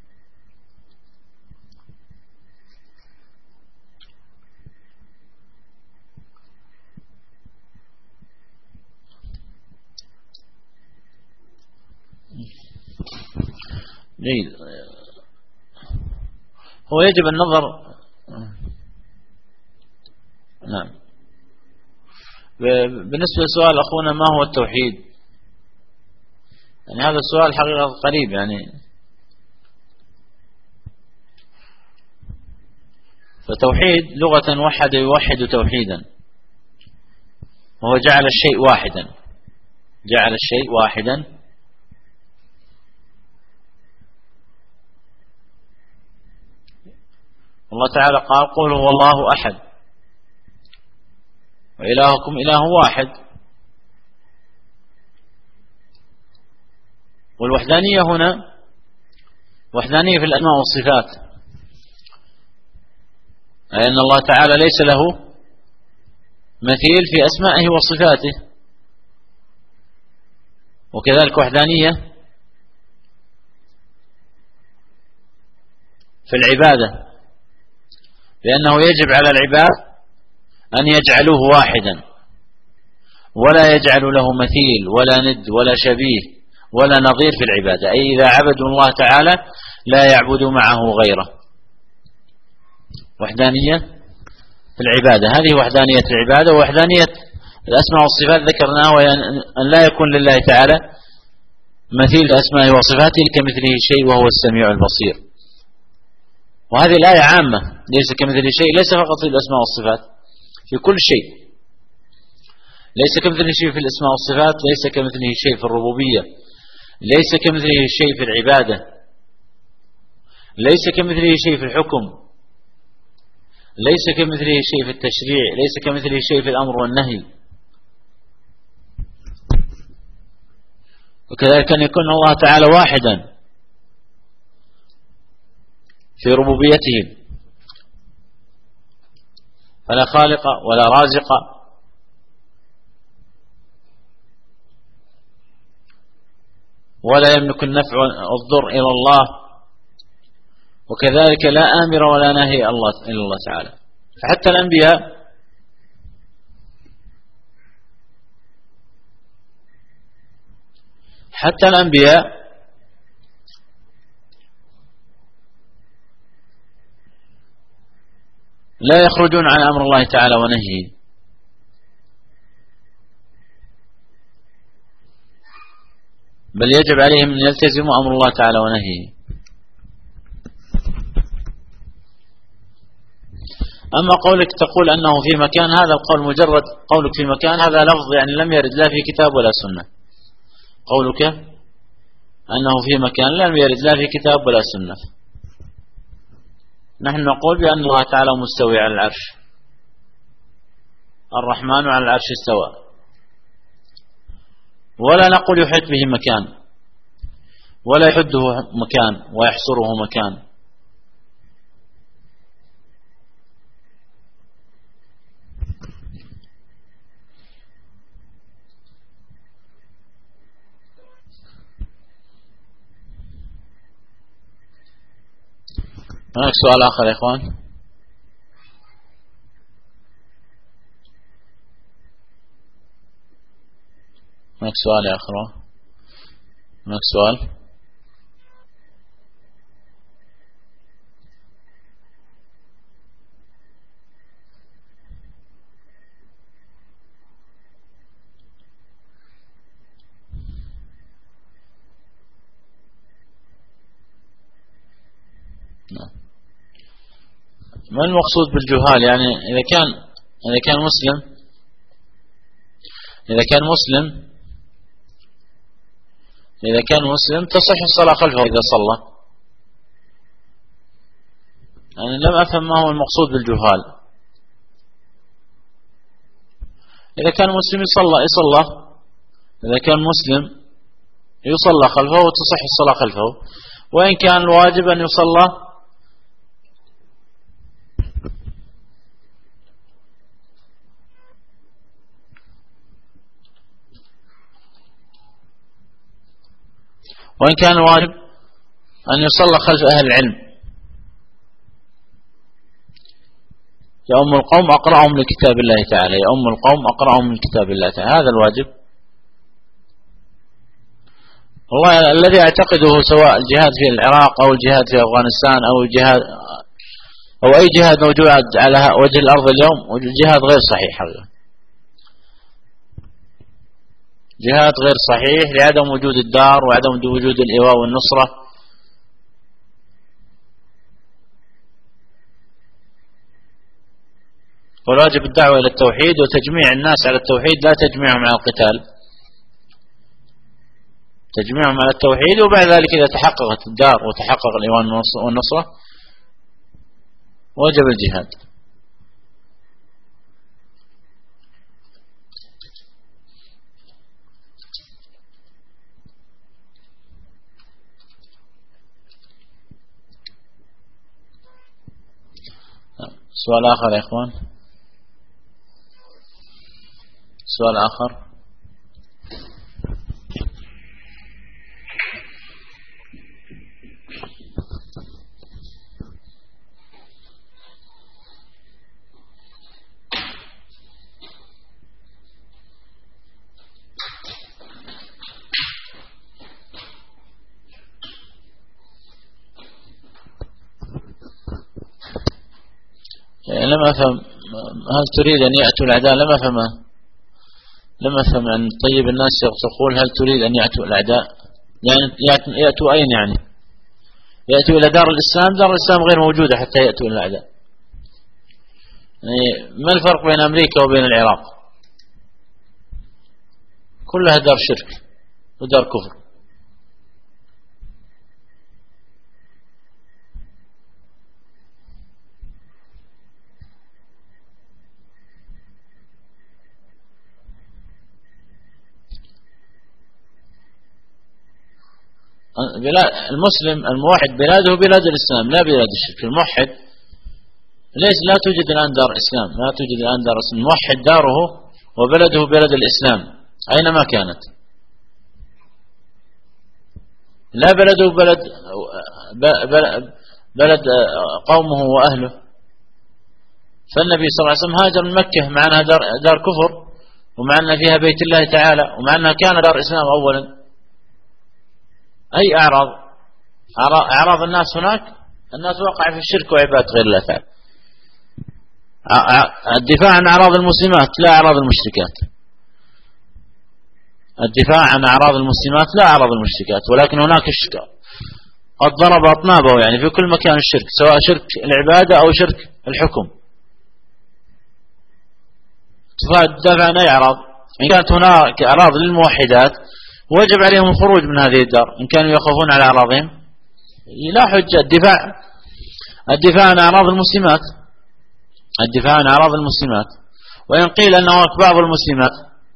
جيد. هو يجب النظر. نعم. بالنسبة لسؤال أخونا ما هو التوحيد، يعني هذا السؤال حقيقة قريب. يعني فتوحيد لغة وحد يوحد توحيدا، وهو جعل الشيء واحدا، جعل الشيء واحدا. الله تعالى قال قل هو الله أحد وإلهكم إله واحد. والوحدانية هنا وحدانية في الأسماء والصفات، أي أن الله تعالى ليس له مثيل في أسمائه وصفاته، وكذلك وحدانية في العبادة، لأنه يجب على العباد أن يجعلوه واحدا، ولا يجعل له مثيل ولا ند ولا شبيه ولا نظير في العبادة، أي إذا عبدوا الله تعالى لا يعبدوا معه غيره. وحدانية في العبادة، هذه وحدانية العبادة. ووحدانية الأسماء والصفات ذكرناها، وأن لا يكون لله تعالى مثيل أسمائه وصفاته كمثله شيء وهو السميع البصير. وهذه الآية عامة، ليس كمثله شيء ليس فقط في الأسماء والصفات، في كل شيء. ليس كمثله شيء في الأسماء والصفات، ليس كمثله شيء في الربوبية، ليس كمثله شيء في العبادة، ليس كمثله شيء في الحكم، ليس كمثله شيء في التشريع، ليس كمثله شيء في الأمر والنهي. وكذلك أن يكون الله تعالى واحدا في ربوبيته، فلا خالق ولا رازق، ولا يملك النفع والضر إلى الله، وكذلك لا آمر ولا ناهي إلا الله تعالى. فحتى الأنبياء لا يخرجون عن أمر الله تعالى ونهيه، بل يجب عليهم أن يلتزموا أمر الله تعالى ونهيه. أما قولك تقول أنه في مكان، هذا القول مجرد قولك في مكان، هذا لفظ يعني لم يرد لا في كتاب ولا سنة. قولك أنه في مكان لم يرد لا في كتاب ولا سنة. نحن نقول بأن الله تعالى مستوي على العرش، الرحمن على العرش استوى، ولا نقول يحيط به مكان، ولا يحده مكان ويحصره مكان. هناك سؤال آخر يا إخوان؟ هناك سؤال يا أخوان؟ هناك سؤال؟ ما المقصود بالجهال؟ يعني إذا كان مسلم، إذا كان مسلم تصح الصلاة خلفه إذا صلى. يعني لم أفهم ما هو المقصود بالجهال. إذا كان مسلم يصلى، إذا كان مسلم يصلى خلفه وتصح الصلاة خلفه، وإن كان الواجب أن يصلى أن يصلى خلف أهل العلم. يؤم القوم أقرأهم لكتاب الله تعالى، يؤم القوم أقرأهم لكتاب الله تعالى، هذا الواجب. والله الذي أعتقده سواء الجهاد في العراق أو الجهاد في أفغانستان أو الجهاد أو أي جهاد موجود على وجه الأرض اليوم، الجهاد غير صحيح، جهاد غير صحيح لعدم وجود الدار وعدم وجود الإيواء والنصرة. والواجب الدعوة إلى التوحيد وتجميع الناس على التوحيد، لا تجميعهم على القتال، تجميعهم على التوحيد. وبعد ذلك إذا تحققت الدار وتحقق الإيواء والنصرة وجب الجهاد. سؤال آخر يا إخوان؟ سؤال آخر؟ لم أفهم، هل تريد أن يأتوا الأعداء؟ لم أفهم أن طيب الناس تقول هل تريد أن يأتوا الأعداء؟ يعني يأتوا أين؟ يعني يأتوا إلى دار الإسلام؟ دار الإسلام غير موجودة حتى يأتوا إلى الأعداء. يعني ما الفرق بين أمريكا وبين العراق؟ كلها دار شرك ودار كفر. المسلم الموحد بلاده بلاد الإسلام لا بلاد الشرك. الموحد لا توجد الآن دار إسلام، لا توجد الآن دار إسلام. الموحد داره وبلده بلد الإسلام أينما كانت، لا بلده بلد قومه وأهله. فالنبي صلى الله عليه وسلم هاجر من مكة مع أنها دار كفر، ومع أن فيها بيت الله تعالى، ومع أنها كان دار إسلام أولا. أي أعراض الناس هناك، الناس وقع في الشرك وعبادة غير الله تعالى. الدفاع عن أعراض المسلمات لا أعراض المشركات، الدفاع عن أعراض المسلمات لا أعراض المشركات. ولكن هناك الشرك قد ضرب أطنابه، يعني في كل مكان الشرك، سواء شرك العبادة أو شرك الحكم. تدافع عن أي أعراض. إن كانت هناك أعراض للموحدات وجب عليهم الخروج من هذه الدار إن كانوا يخافون على أعراضهم. لا حجة الدفاع عن أعراض المسلمات، الدفاع عن أعراض المسلمات. وإن قيل أنه بعض المسلمات،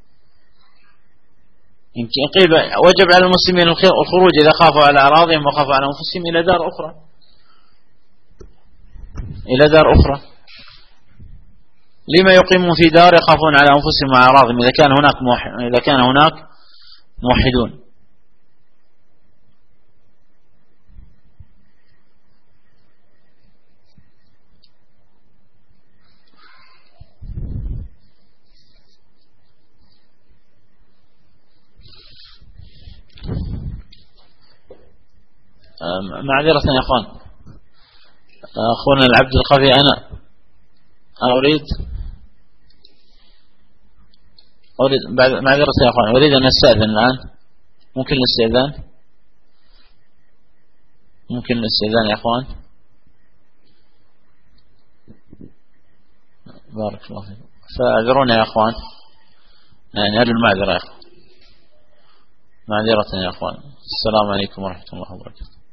إن قيل وجب على المسلمين الخروج إذا خافوا على أعراضهم وخافوا على أنفسهم إلى دار أخرى، إلى دار أخرى. لما يقيمون في دار يخافون على أنفسهم وأعراضهم إذا كان هناك موحدون. معذرة يا أخوان، أخونا العبد القفي، أنا أريد معذرة يا أخوان، أريد أن أستأذن الآن. ممكن الاستئذان؟ ممكن الاستئذان يا أخوان؟ بارك الله فيكم. فاعذرونا يا أخوان، يعني هذه المعذرة يا أخوان، معذرة يا أخوان. السلام عليكم ورحمة الله وبركاته.